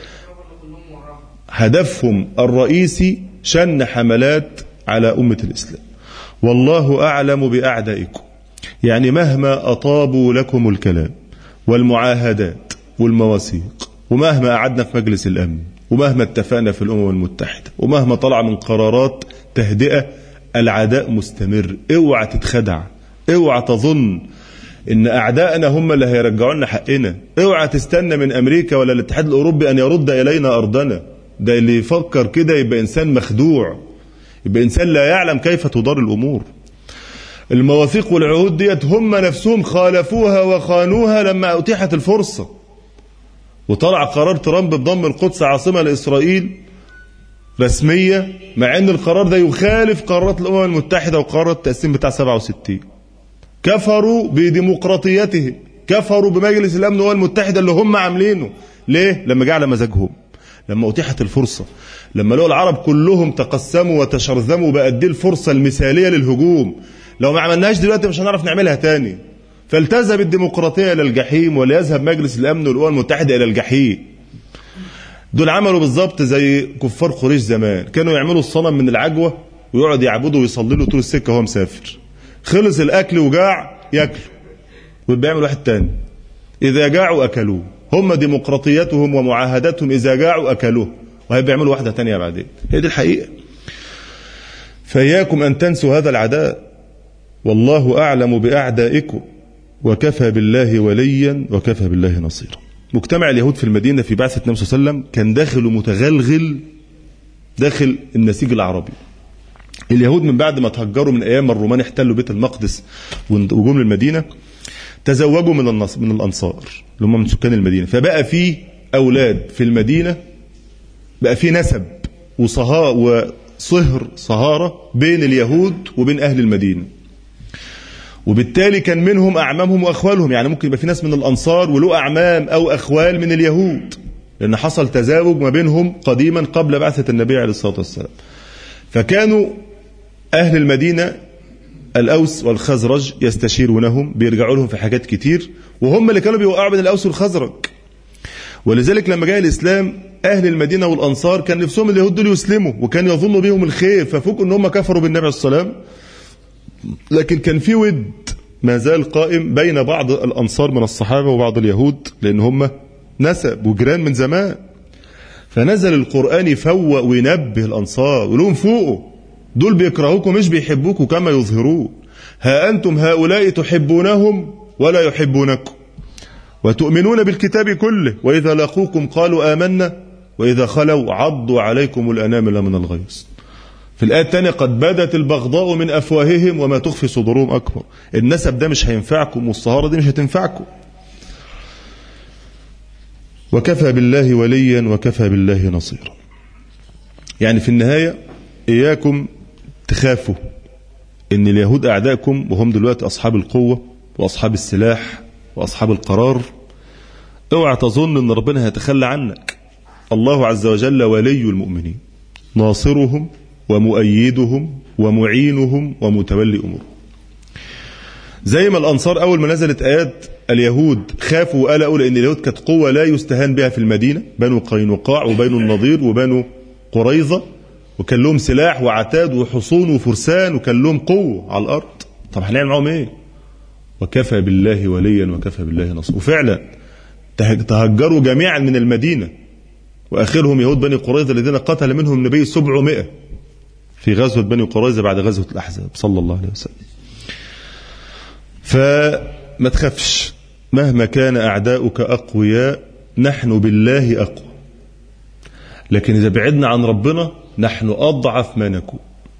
هدفهم الرئيسي شن حملات على أمة الإسلام. والله أعلم بأعدائكم يعني مهما أطابوا لكم الكلام والمعاهدات والمواثيق، ومهما قعدنا في مجلس الأمن، ومهما اتفقنا في الأمم المتحدة، ومهما طلع من قرارات تهدئة، العداء مستمر. اوعى تتخدع، اوعى تظن ان اعدائنا هم اللي هيرجعوا لنا حقنا. اوعى تستنى من امريكا ولا الاتحاد الاوروبي ان يرد الينا ارضنا. ده اللي يفكر كده يبقى انسان مخدوع، يبقى انسان لا يعلم كيف تدار الامور. المواثيق والعهود ديت هم نفسهم خالفوها وخانوها لما اتيحت الفرصة، وطلع قرار ترامب بضم القدس عاصمة لإسرائيل رسمية، مع ان القرار ده يخالف قرارات الأمم المتحدة وقرار التقسيم بتاع سبعة وستين. كفروا بديمقراطيتهم، كفروا بمجلس الأمن والأمم المتحدة اللي هم عاملينه. ليه؟ لما جاء على مزاجهم، لما أتيحت الفرصة، لما لقوا العرب كلهم تقسموا وتشرذموا بقى دي الفرصة المثالية للهجوم. لو ما عملناش دلوقتي مش هنعرف نعملها تاني. فالتذهب الديمقراطية إلى الجحيم وليذهب مجلس الأمن والأمم المتحدة إلى الجحيم. دول عملوا بالضبط زي كفار قريش زمان، كانوا يعملوا الصنم من العجوة ويقعد يعبدوا ويصلي له طول السكة وهو مسافر. خلص الأكل وجاع ياكلوا ويبقى يعمل واحد تاني. إذا جاعوا أكلوه. هم ديمقراطيتهم ومعاهداتهم إذا جاعوا أكلوه، وهيبقى يعملوا واحدة تانية بعدين. هي دي الحقيقة. فإياكم أن تنسوا هذا العداء. والله أعلم بأعدائكم وكفى بالله وليا وكفى بالله نصيرا. مجتمع اليهود في المدينة في بعثة النبي صلى الله عليه وسلم كان داخل متغلغل داخل النسيج العربي. اليهود من بعد ما تهجروا من أيام الرومان احتلوا بيت المقدس وجم للمدينة، تزوجوا من النص من الأنصار اللي هم من سكان المدينة، فبقى في أولاد في المدينة، بقى في نسب وصها وصهر صهارة بين اليهود وبين أهل المدينة. وبالتالي كان منهم أعمامهم وأخوالهم، يعني ممكن يبقى في ناس من الأنصار وله أعمام أو أخوال من اليهود، لأن حصل تزاوج ما بينهم قديما قبل بعثة النبي عليه الصلاة والسلام. فكانوا أهل المدينة الأوس والخزرج يستشيرونهم، بيرجعوا لهم في حاجات كتير، وهم اللي كانوا بيوقعوا بين الأوس والخزرج. ولذلك لما جاء الإسلام أهل المدينة والأنصار كان نفسهم اليهود دول يسلموا، وكان يظنوا بهم الخير، ففوقوا ان هم كفروا بالنبي عليه الصلاة والسلام. لكن كان في ود ما زال قائم بين بعض الأنصار من الصحابة وبعض اليهود، لأن هم نسب وجيران من زمان. فنزل القرآن يفوق وينبه الأنصار ولهم فوقوا، دول بيكرهوكم مش بيحبوكوا كما يظهرون. ها أنتم هؤلاء تحبونهم ولا يحبونكم، وتؤمنون بالكتاب كله، وإذا لقوكم قالوا آمنا وإذا خلوا عضوا عليكم الأنامل من الغيظ. في الآية الثانية قد بدت البغضاء من أفواههم وما تخفي صدورهم أكبر. النسب ده مش هينفعكم، والصهارة دي مش هتنفعكم. وكفى بالله وليا وكفى بالله نصيرا. يعني في النهاية إياكم تخافوا إن اليهود أعدائكم، وهم دلوقتي أصحاب القوة وأصحاب السلاح وأصحاب القرار. اوعى تظن إن ربنا هيتخلى عنك. الله عز وجل ولي المؤمنين، ناصرهم ومؤيدهم ومعينهم ومتولي أمورهم. زي ما الأنصار أول ما نزلت آيات اليهود خافوا وقلقوا، لأن اليهود كانت قوة لا يستهان بها في المدينة، بنو قينقاع وبنو النضير وبنو قريظة، وكان لهم سلاح وعتاد وحصون وفرسان، وكان لهم قوة على الأرض. طب هنعمل معهم إيه؟ وكفى بالله وليا وكفى بالله نصيرا. وفعلا تهجروا جميعا من المدينة، وآخرهم يهود بني قريظة الذين قتل منهم النبي سبعمائة في غزوة بني قريظة بعد غزوة الأحزاب صلى الله عليه وسلم. فما تخافش مهما كان أعداؤك أقوياء، نحن بالله أقوى. لكن إذا بعدنا عن ربنا نحن أضعف ما نكون.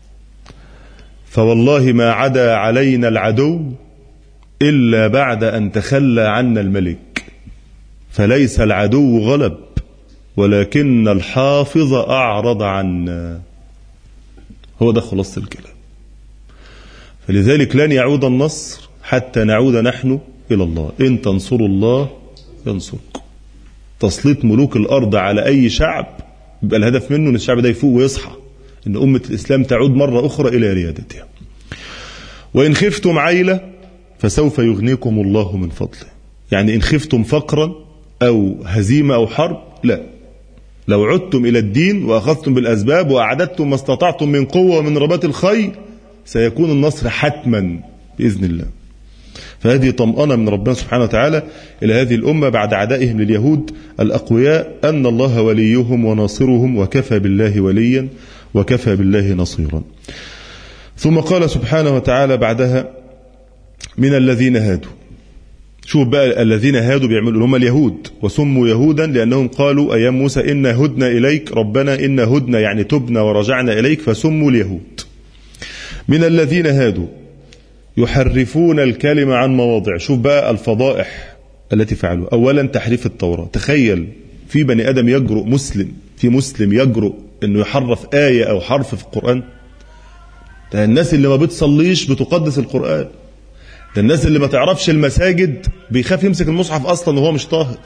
فوالله ما عدا علينا العدو إلا بعد أن تخلى عنا الملك، فليس العدو غلب ولكن الحافظ أعرض عنا. هو ده خلاصة الكلام. فلذلك لن يعود النصر حتى نعود نحن إلى الله. إن تنصروا الله ينصركم. تسليط ملوك الأرض على أي شعب يبقى الهدف منه أن الشعب ده يفوق ويصحى، أن أمة الإسلام تعود مرة أخرى إلى ريادتها. وإن خفتم عيلة فسوف يغنيكم الله من فضله. يعني إن خفتم فقرا أو هزيمة أو حرب، لا، لو عدتم إلى الدين وأخذتم بالأسباب وأعددتم ما استطعتم من قوة ومن رباط الخيل سيكون النصر حتما بإذن الله. فهذه طمأنة من ربنا سبحانه وتعالى إلى هذه الأمة بعد عدائهم لليهود الأقوياء، أن الله وليهم وناصرهم وكفى بالله وليا وكفى بالله نصيرا. ثم قال سبحانه وتعالى بعدها من الذين هادوا. شوف بقى الذين هادوا بيعملوا هم اليهود، وسموا يهودا لأنهم قالوا أيام موسى إنا هدنا إليك ربنا إنا هدنا، يعني تبنا ورجعنا إليك، فسموا اليهود. من الذين هادوا يحرفون الكلمة عن مواضع. شوف بقى الفضائح التي فعلوا. أولا تحريف التوراة. تخيل في بني آدم يجرؤ، مسلم في مسلم يجرؤ أنه يحرف آية أو حرف في القرآن. ده الناس اللي ما بتصليش بتقدس القرآن. ده الناس اللي ما تعرفش المساجد بيخاف يمسك المصحف أصلا وهو مش طاهر.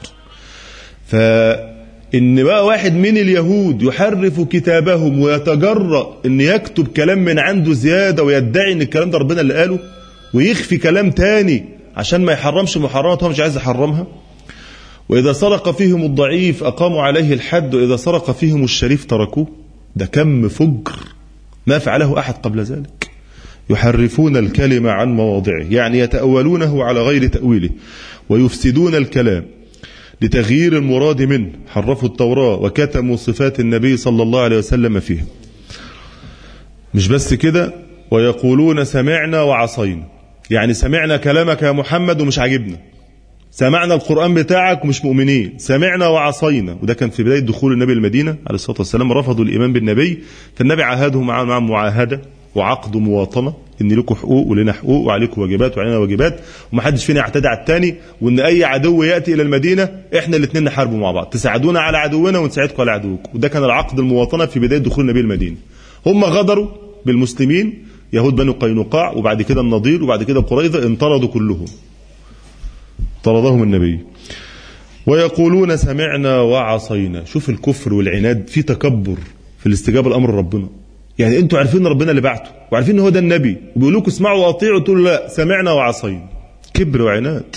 فإن بقى واحد من اليهود يحرف كتابهم ويتجرأ أن يكتب كلام من عنده زيادة ويدعي أن الكلام ده ربنا اللي قاله، ويخفي كلام تاني عشان ما يحرمش محرمات هو مش عايز يحرمها. وإذا سرق فيهم الضعيف أقاموا عليه الحد، وإذا سرق فيهم الشريف تركوه. ده كم فجر ما فعله أحد قبل ذلك. يحرفون الكلمة عن مواضعه، يعني يتأولونه على غير تأويله، ويفسدون الكلام لتغيير المراد منه. حرفوا التوراة وكتموا صفات النبي صلى الله عليه وسلم فيها. مش بس كده، ويقولون سمعنا وعصينا، يعني سمعنا كلامك يا محمد ومش عاجبنا، سمعنا القرآن بتاعك ومش مؤمنين، سمعنا وعصينا. وده كان في بداية دخول النبي المدينة عليه الصلاة والسلام، رفضوا الإيمان بالنبي، فالنبي عاهدهم معهم معاهدة وعقد مواطنة، ان لكم حقوق ولنا حقوق وعليكم واجبات وعلينا واجبات، ومحدش فينا يعتدي على الثاني، وان اي عدو ياتي الى المدينه احنا الاثنين نحاربوا مع بعض، تساعدونا على عدونا ونساعدكم على عدوكم. وده كان العقد المواطنه في بدايه دخول النبي المدينه. هم غدروا بالمسلمين، يهود بني قينقاع وبعد كده النضير وبعد كده قريظه، انطردوا كلهم، طردهم النبي. ويقولون سمعنا وعصينا. شوف الكفر والعناد، في تكبر في الاستجابه لامر ربنا. يعني انتوا عارفين ربنا اللي بعته وعارفين ان هو ده النبي وبيقول لكم اسمعوا واطيعوا، تقولوا لا سمعنا وعصينا. كبر وعناد.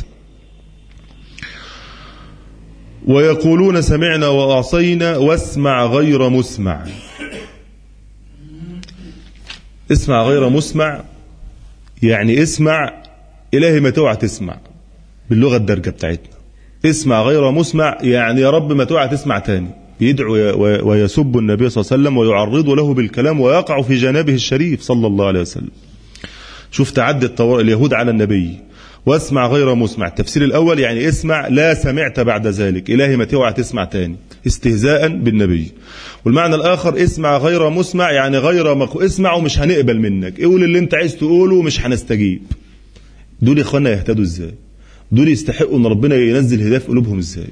ويقولون سمعنا وعصينا واسمع غير مسمع. اسمع غير مسمع يعني اسمع إلهي ما توعى تسمع باللغة الدارجة بتاعتنا. اسمع غير مسمع يعني يا رب ما توعى تسمع تاني. يدعو ويسب النبي صلى الله عليه وسلم ويعرض له بالكلام ويقع في جنابه الشريف صلى الله عليه وسلم. شوف تعدي اليهود على النبي. واسمع غير مسمع، التفسير الأول يعني اسمع لا سمعت بعد ذلك، إلهي ما توعى تسمع تاني، استهزاء بالنبي. والمعنى الآخر اسمع غير مسمع يعني غير مق... اسمع ومش هنقبل منك، قول اللي انت عايز تقوله ومش هنستجيب. دول اخوانا يهتدوا ازاي؟ دول يستحقوا ان ربنا ينزل هداية في قلوبهم ازاي؟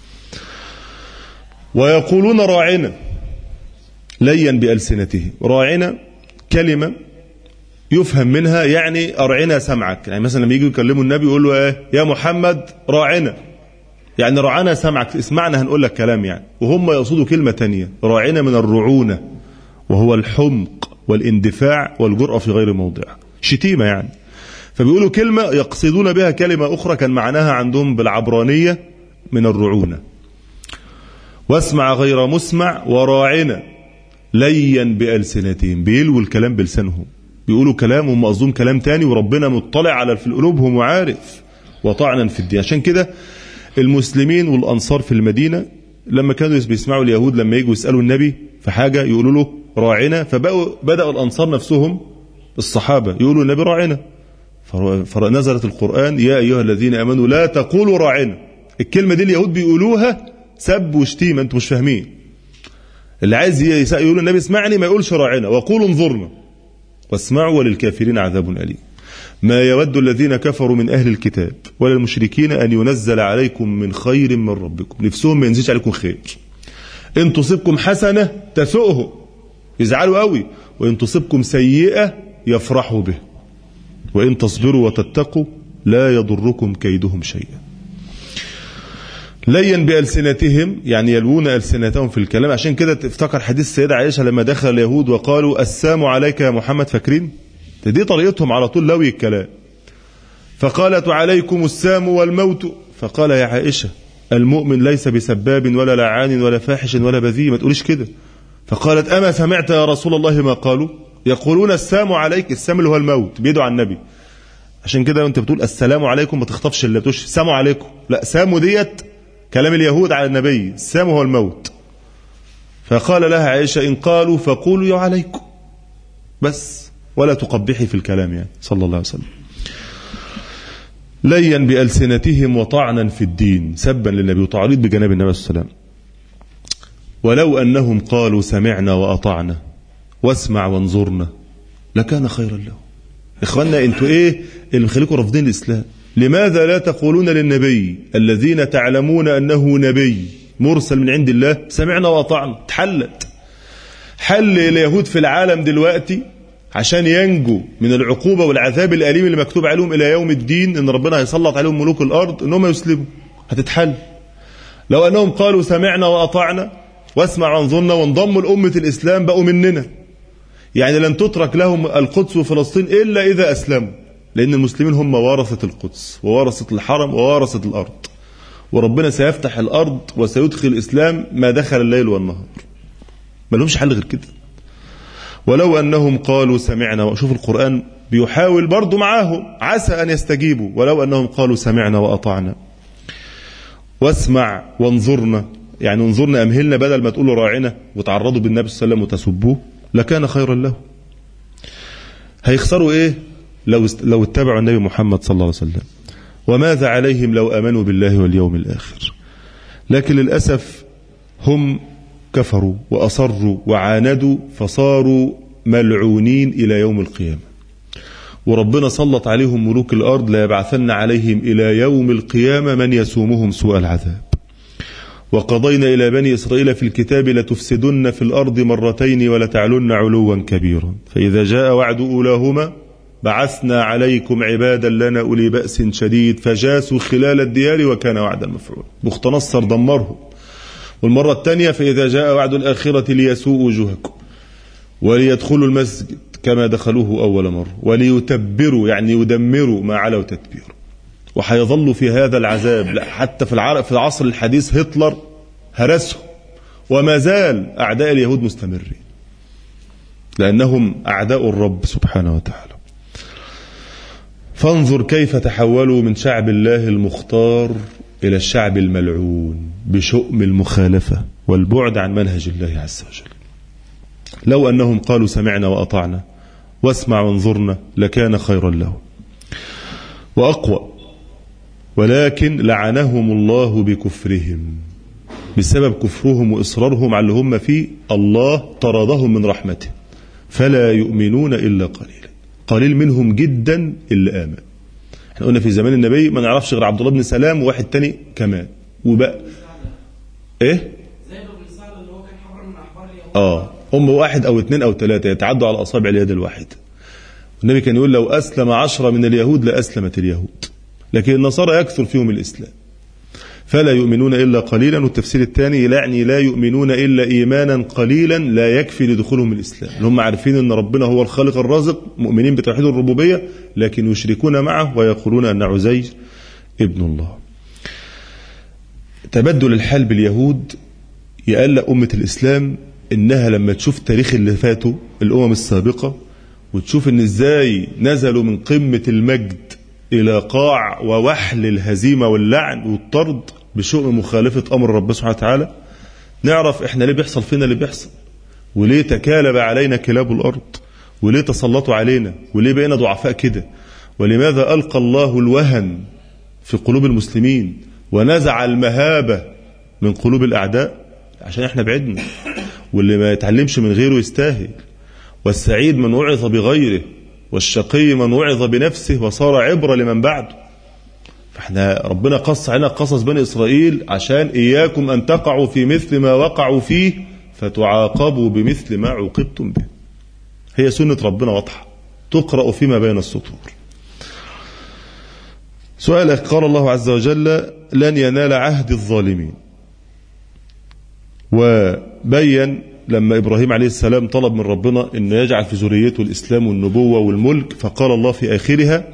ويقولون راعنا لين بألسنتهم. راعنا كلمة يفهم منها يعني أرعنا سمعك، يعني مثلا لما يجوا يكلموا النبي يقول له ايه يا محمد راعنا، يعني رعنا سمعك اسمعنا هنقول لك كلام يعني. وهم يقصدوا كلمة تانية راعنا من الرعونة وهو الحمق والاندفاع والجرأة في غير موضعها، شتيمة يعني. فبيقولوا كلمة يقصدون بها كلمة أخرى كان معناها عندهم بالعبرانية من الرعونة. واسمع غير مسمع وراعنا لين بألسنتهم، بيلوا الكلام بلسانهم، بيقولوا كلام هم قصدهم كلام تاني وربنا مطلع على في قلوبهم وعارف. وطعنا في الدين. عشان كده المسلمين والأنصار في المدينة لما كانوا بيسمعوا اليهود لما يجوا يسألوا النبي في حاجة يقولوا له راعنا، فبقوا بدأوا الأنصار نفسهم الصحابة يقولوا النبي راعنا، فنزلت القرآن يا أيها الذين آمنوا لا تقولوا راعنا. الكلمة دي اليهود بيقولوها سب وشتيمة، انتم مش فاهمين. اللي عايز يقول النبي اسمعني ما يقولش راعنا، وقولوا انظرنا واسمعوا وللكافرين عذاب أليم. ما يود الذين كفروا من أهل الكتاب ولا المشركين أن ينزل عليكم من خير من ربكم، نفسهم ما ينزلش عليكم خير. إن تصبكم حسنة تسؤهم يزعلوا قوي، وإن تصبكم سيئة يفرحوا به، وإن تصبروا وتتقوا لا يضركم كيدهم شيئا. لين بألسنتهم يعني يلوون ألسنتهم في الكلام. عشان كده تفتكر حديث السيدة عائشة لما دخل اليهود وقالوا السلام عليك يا محمد، فاكرين؟ دي طريقتهم على طول لوي الكلام. فقالت عليكم السام والموت، فقال يا عائشة المؤمن ليس بسباب ولا لعان ولا فاحش ولا بذيء، ما تقوليش كده. فقالت أما سمعت يا رسول الله ما قالوا؟ يقولون السام عليك، السام اللي هو الموت، بيدعوا على النبي. عشان كده انت بتقول السلام عليكم ما تخطفش اللي بتقولش سام عليكم، لا سام ديت كلام اليهود على النبي، السام هو الموت. فقال لها عائشة إن قالوا فقولوا يا عليكم بس، ولا تقبحي في الكلام يعني صلى الله عليه وسلم. لين بألسنتهم وطعنا في الدين، سبا للنبي وتعريض بجناب النبي صلى الله عليه وسلم. ولو أنهم قالوا سمعنا وأطعنا واسمع وانظرنا لكان خيرا لهم. إخواننا انتوا إيه اللي مخليكم رافضين الإسلام؟ لماذا لا تقولون للنبي الذين تعلمون أنه نبي مرسل من عند الله سمعنا وأطعنا؟ تحلت حل اليهود في العالم دلوقتي عشان ينجوا من العقوبة والعذاب الأليم اللي مكتوب عليهم إلى يوم الدين، إن ربنا هيسلط عليهم ملوك الأرض إنهم يسلموا، هتتحل. لو أنهم قالوا سمعنا وأطعنا واسمع وانظرنا وانضموا لأمة الإسلام بقوا مننا، يعني لن تترك لهم القدس وفلسطين إلا إذا أسلموا، لأن المسلمين هم ورثة القدس وورثة الحرم وورثة الأرض، وربنا سيفتح الأرض وسيدخل الإسلام ما دخل الليل والنهار، ما لهمش حل غير كده. ولو أنهم قالوا سمعنا، وشوف القرآن بيحاول برضو معاهم عسى أن يستجيبوا. ولو أنهم قالوا سمعنا وأطعنا واسمع وانظرنا، يعني انظرنا أمهلنا بدل ما تقولوا راعنا وتعرضوا بالنبي صلى الله عليه وسلم وتسبوه، لكان خيرا له. هيخسروا إيه لو لو اتبعوا النبي محمد صلى الله عليه وسلم؟ وماذا عليهم لو آمنوا بالله واليوم الآخر؟ لكن للأسف هم كفروا وأصروا وعاندوا فصاروا ملعونين إلى يوم القيامة، وربنا سلط عليهم ملوك الأرض لا يبعثن عليهم إلى يوم القيامة من يسومهم سوء العذاب. وقضينا إلى بني إسرائيل في الكتاب لتفسدن في الأرض مرتين ولتعلن علوا كبيرا، فإذا جاء وعد أولاهما بعثنا عليكم عبادا لنا أولي بأس شديد فجاسوا خلال الديار وكان وعدا مفعولا. بخت نصر دمرهم. والمرة الثانية فإذا جاء وعد الآخرة ليسوء وجوهكم وليدخلوا المسجد كما دخلوه أول مرة، وليتبروا يعني يدمروا ما علوا تتبير. وحيظلوا في هذا العذاب لا حتى في العرب في العصر الحديث هتلر هرسهم، وما زال أعداء اليهود مستمرين لأنهم أعداء الرب سبحانه وتعالى. فانظر كيف تحولوا من شعب الله المختار إلى الشعب الملعون بشؤم المخالفة والبعد عن منهج الله عز وجل. لو أنهم قالوا سمعنا وأطعنا واسمع وانظرنا لكان خيرا لهم وأقوى، ولكن لعنهم الله بكفرهم. بسبب كفرهم وإصرارهم على اللي هم فيه الله طردهم من رحمته، فلا يؤمنون إلا قليلا، قليل منهم جدا اللي آمن. احنا قلنا في زمان النبي ما نعرفش غير عبد الله بن سلام وواحد تاني كمان وبقى ايه اه هم واحد او اثنين او ثلاثة يتعدوا على أصابع اليد الواحدة. النبي كان يقول لو أسلم عشرة من اليهود لأسلمت اليهود، لكن النصارى يكثر فيهم الإسلام. فلا يؤمنون إلا قليلا. والتفسير الثاني يعني لا يؤمنون إلا إيمانا قليلا لا يكفي لدخولهم الإسلام. هم عارفين أن ربنا هو الخالق الرازق، مؤمنين بتوحيد الربوبية، لكن يشركون معه ويقولون أن عزير ابن الله. تبدل الحال باليهود يقلق أمة الإسلام، إنها لما تشوف تاريخ اللي فاتوا الأمم السابقة وتشوف إن إزاي نزلوا من قمة المجد إلى قاع ووحل الهزيمة واللعن والطرد بشؤم مخالفة أمر رب سبحانه وتعالى، نعرف إحنا ليه بيحصل فينا اللي بيحصل، وليه تكالب علينا كلاب الأرض، وليه تسلطوا علينا، وليه بقينا ضعفاء كده، ولماذا ألقى الله الوهن في قلوب المسلمين ونزع المهابة من قلوب الأعداء. عشان إحنا بعدنا، واللي ما يتعلمش من غيره يستاهل. والسعيد من وعظ بغيره، والشقي من وعظ بنفسه وصار عبرة لمن بعده. فاحنا ربنا قص علينا قصص بني إسرائيل عشان إياكم أن تقعوا في مثل ما وقعوا فيه فتعاقبوا بمثل ما عوقبتم به. هي سنة ربنا واضحة تقرأ فيما بين السطور. سؤال قال الله عز وجل لن ينال عهد الظالمين، وبين لما إبراهيم عليه السلام طلب من ربنا أن يجعل في ذريته الإسلام والنبوة والملك، فقال الله في آخرها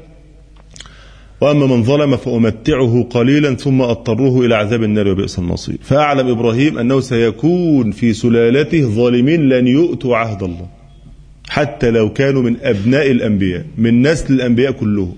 وأما من ظلم فأمتعه قليلا ثم أضطره إلى عذاب النار وبئس المصير. فأعلم إبراهيم أنه سيكون في سلالته ظالمين لن يؤتوا عهد الله حتى لو كانوا من أبناء الأنبياء من نسل الأنبياء كلهم.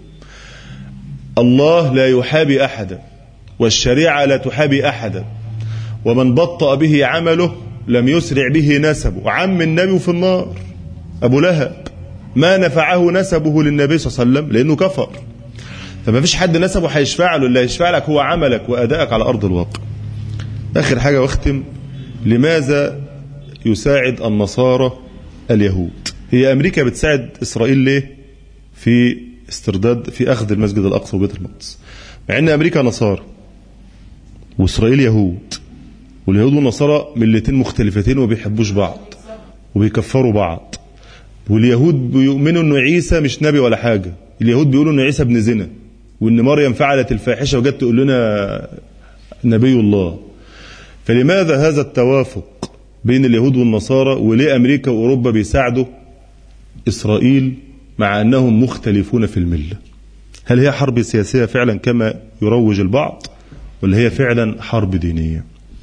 الله لا يحابي أحدا، والشريعة لا تحابي أحدا، ومن بطأ به عمله لم يسرع به نسبه. عم النبي في النار أبو لهب ما نفعه نسبه للنبي صلى الله عليه وسلم لأنه كفر. فما فيش حد نسبه هيشفع له، اللي هيشفع لك هو عملك وأدائك على أرض الواقع. آخر حاجة واختم، لماذا يساعد النصارى اليهود؟ هي أمريكا بتساعد إسرائيل ليه في استرداد في أخذ المسجد الأقصى وبيت المقدس، مع أن أمريكا نصارى وإسرائيل يهود، واليهود والنصارى ملتين مختلفتين وبيحبوش بعض وبيكفروا بعض. واليهود بيؤمنوا أن عيسى مش نبي ولا حاجة، اليهود بيقولوا أن عيسى ابن زنا، وأن مريم فعلت الفاحشة وجت تقول لنا نبي الله. فلماذا هذا التوافق بين اليهود والنصارى؟ وليه أمريكا وأوروبا بيساعدوا إسرائيل مع أنهم مختلفون في الملة؟ هل هي حرب سياسية فعلا كما يروج البعض، ولا هي فعلا حرب دينية؟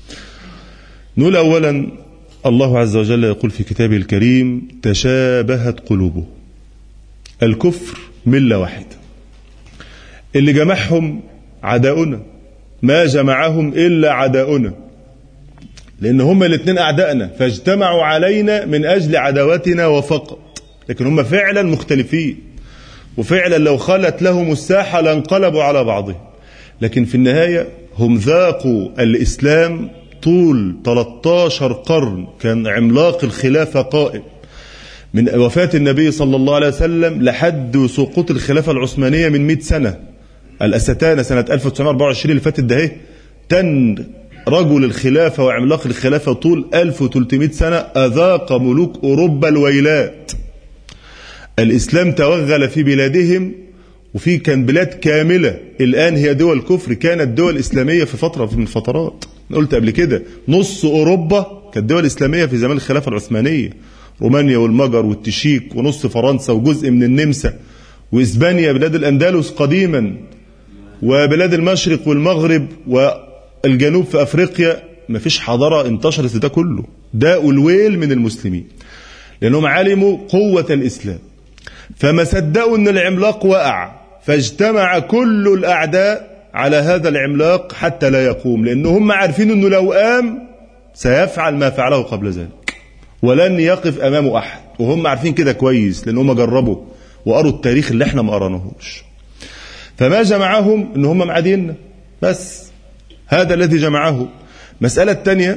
نقول أولا الله عز وجل يقول في كتابه الكريم تشابهت قلوبه. الكفر ملة واحدة، اللي جمعهم عداؤنا، ما جمعهم إلا عداؤنا، لأن هم الاثنين أعدائنا فاجتمعوا علينا من أجل عداوتنا وفقط. لكن هم فعلا مختلفين، وفعلا لو خلت لهم الساحة لانقلبوا على بعضهم. لكن في النهاية هم ذاقوا الإسلام طول ثلاثة عشر قرن، كان عملاق الخلافة قائم من وفاة النبي صلى الله عليه وسلم لحد سقوط الخلافة العثمانية من مئة سنة. الأستانة سنة ألف وتسعمائة وأربعة وعشرين اللي فاتت ده تن رجل الخلافة وعملاق الخلافة طول ألف وثلاثمائة سنة أذاق ملوك أوروبا الويلات. الإسلام توغل في بلادهم، وفي كان بلاد كاملة الآن هي دول كفر كانت دول إسلامية في فترة من الفترات. قلت قبل كده نص أوروبا كانت دول إسلامية في زمان الخلافة العثمانية، رومانيا والمجر والتشيك ونص فرنسا وجزء من النمسا وإسبانيا بلاد الأندلس قديما وبلاد المشرق والمغرب والجنوب في أفريقيا، ما فيش حضارة انتشرت ده كله. ده الويل من المسلمين لأنهم علموا قوة الإسلام فما صدقوا أن العملاق وقع، فاجتمع كل الأعداء على هذا العملاق حتى لا يقوم، لأنهم عارفين أنه لو قام سيفعل ما فعله قبل ذلك ولن يقف أمامه أحد، وهم عارفين كده كويس لأنهم جربوا وقروا التاريخ اللي احنا ما قراناهوش. فما جمعهم ان هم معاديننا بس، هذا الذي جمعه. مسألة تانية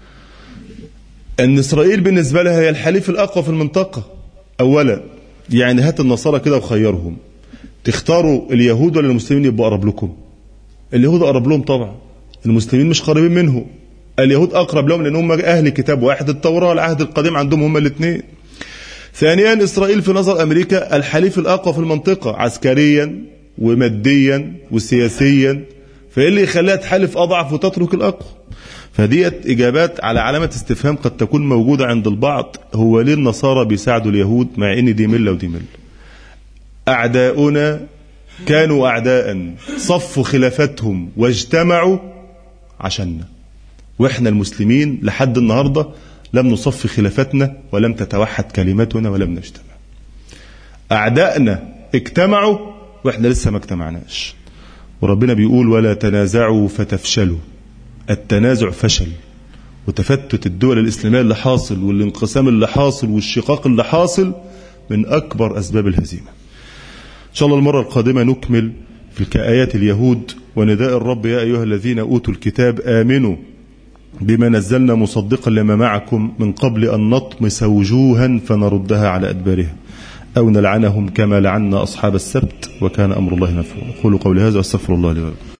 ان اسرائيل بالنسبة لها هي الحليف الاقوى في المنطقة. اولا يعني هات النصارى كده وخيرهم، تختاروا اليهود ولا المسلمين يبقوا اقرب لكم؟ اليهود اقرب لهم طبعا، المسلمين مش قريبين منه. اليهود اقرب لهم لان هم اهل كتاب واحد، التوراة العهد القديم عندهم هم الاثنين. ثانيا إسرائيل في نظر أمريكا الحليف الأقوى في المنطقة عسكريا وماديا وسياسيا، فإيه اللي يخليها تحالف أضعف وتترك الأقوى؟ فديت إجابات على علامة استفهام قد تكون موجودة عند البعض. هو ليه النصارى بيساعدوا اليهود مع إن دي ملة ودي ملة؟ أعداؤنا كانوا أعداء صفوا خلافتهم واجتمعوا عشاننا، وإحنا المسلمين لحد النهاردة لم نصف خلافتنا ولم تتوحد كلمتنا ولم نجتمع. أعدائنا اجتمعوا وإحنا لسه ما اجتمعناش، وربنا بيقول ولا تنازعوا فتفشلوا. التنازع فشل، وتفتت الدول الإسلامية اللي حاصل والانقسام اللي حاصل والشقاق اللي حاصل من أكبر أسباب الهزيمة. إن شاء الله المرة القادمة نكمل في كآيات اليهود ونداء الرب يا أيها الذين أوتوا الكتاب آمنوا بما نزلنا مصدقا لما معكم من قبل أن نطمس وجوها فنردها على أدبارها أو نلعنهم كما لعنا أصحاب السبت وكان أمر الله مفعولا. قولوا قولي هذا واستغفر الله لي ولكم.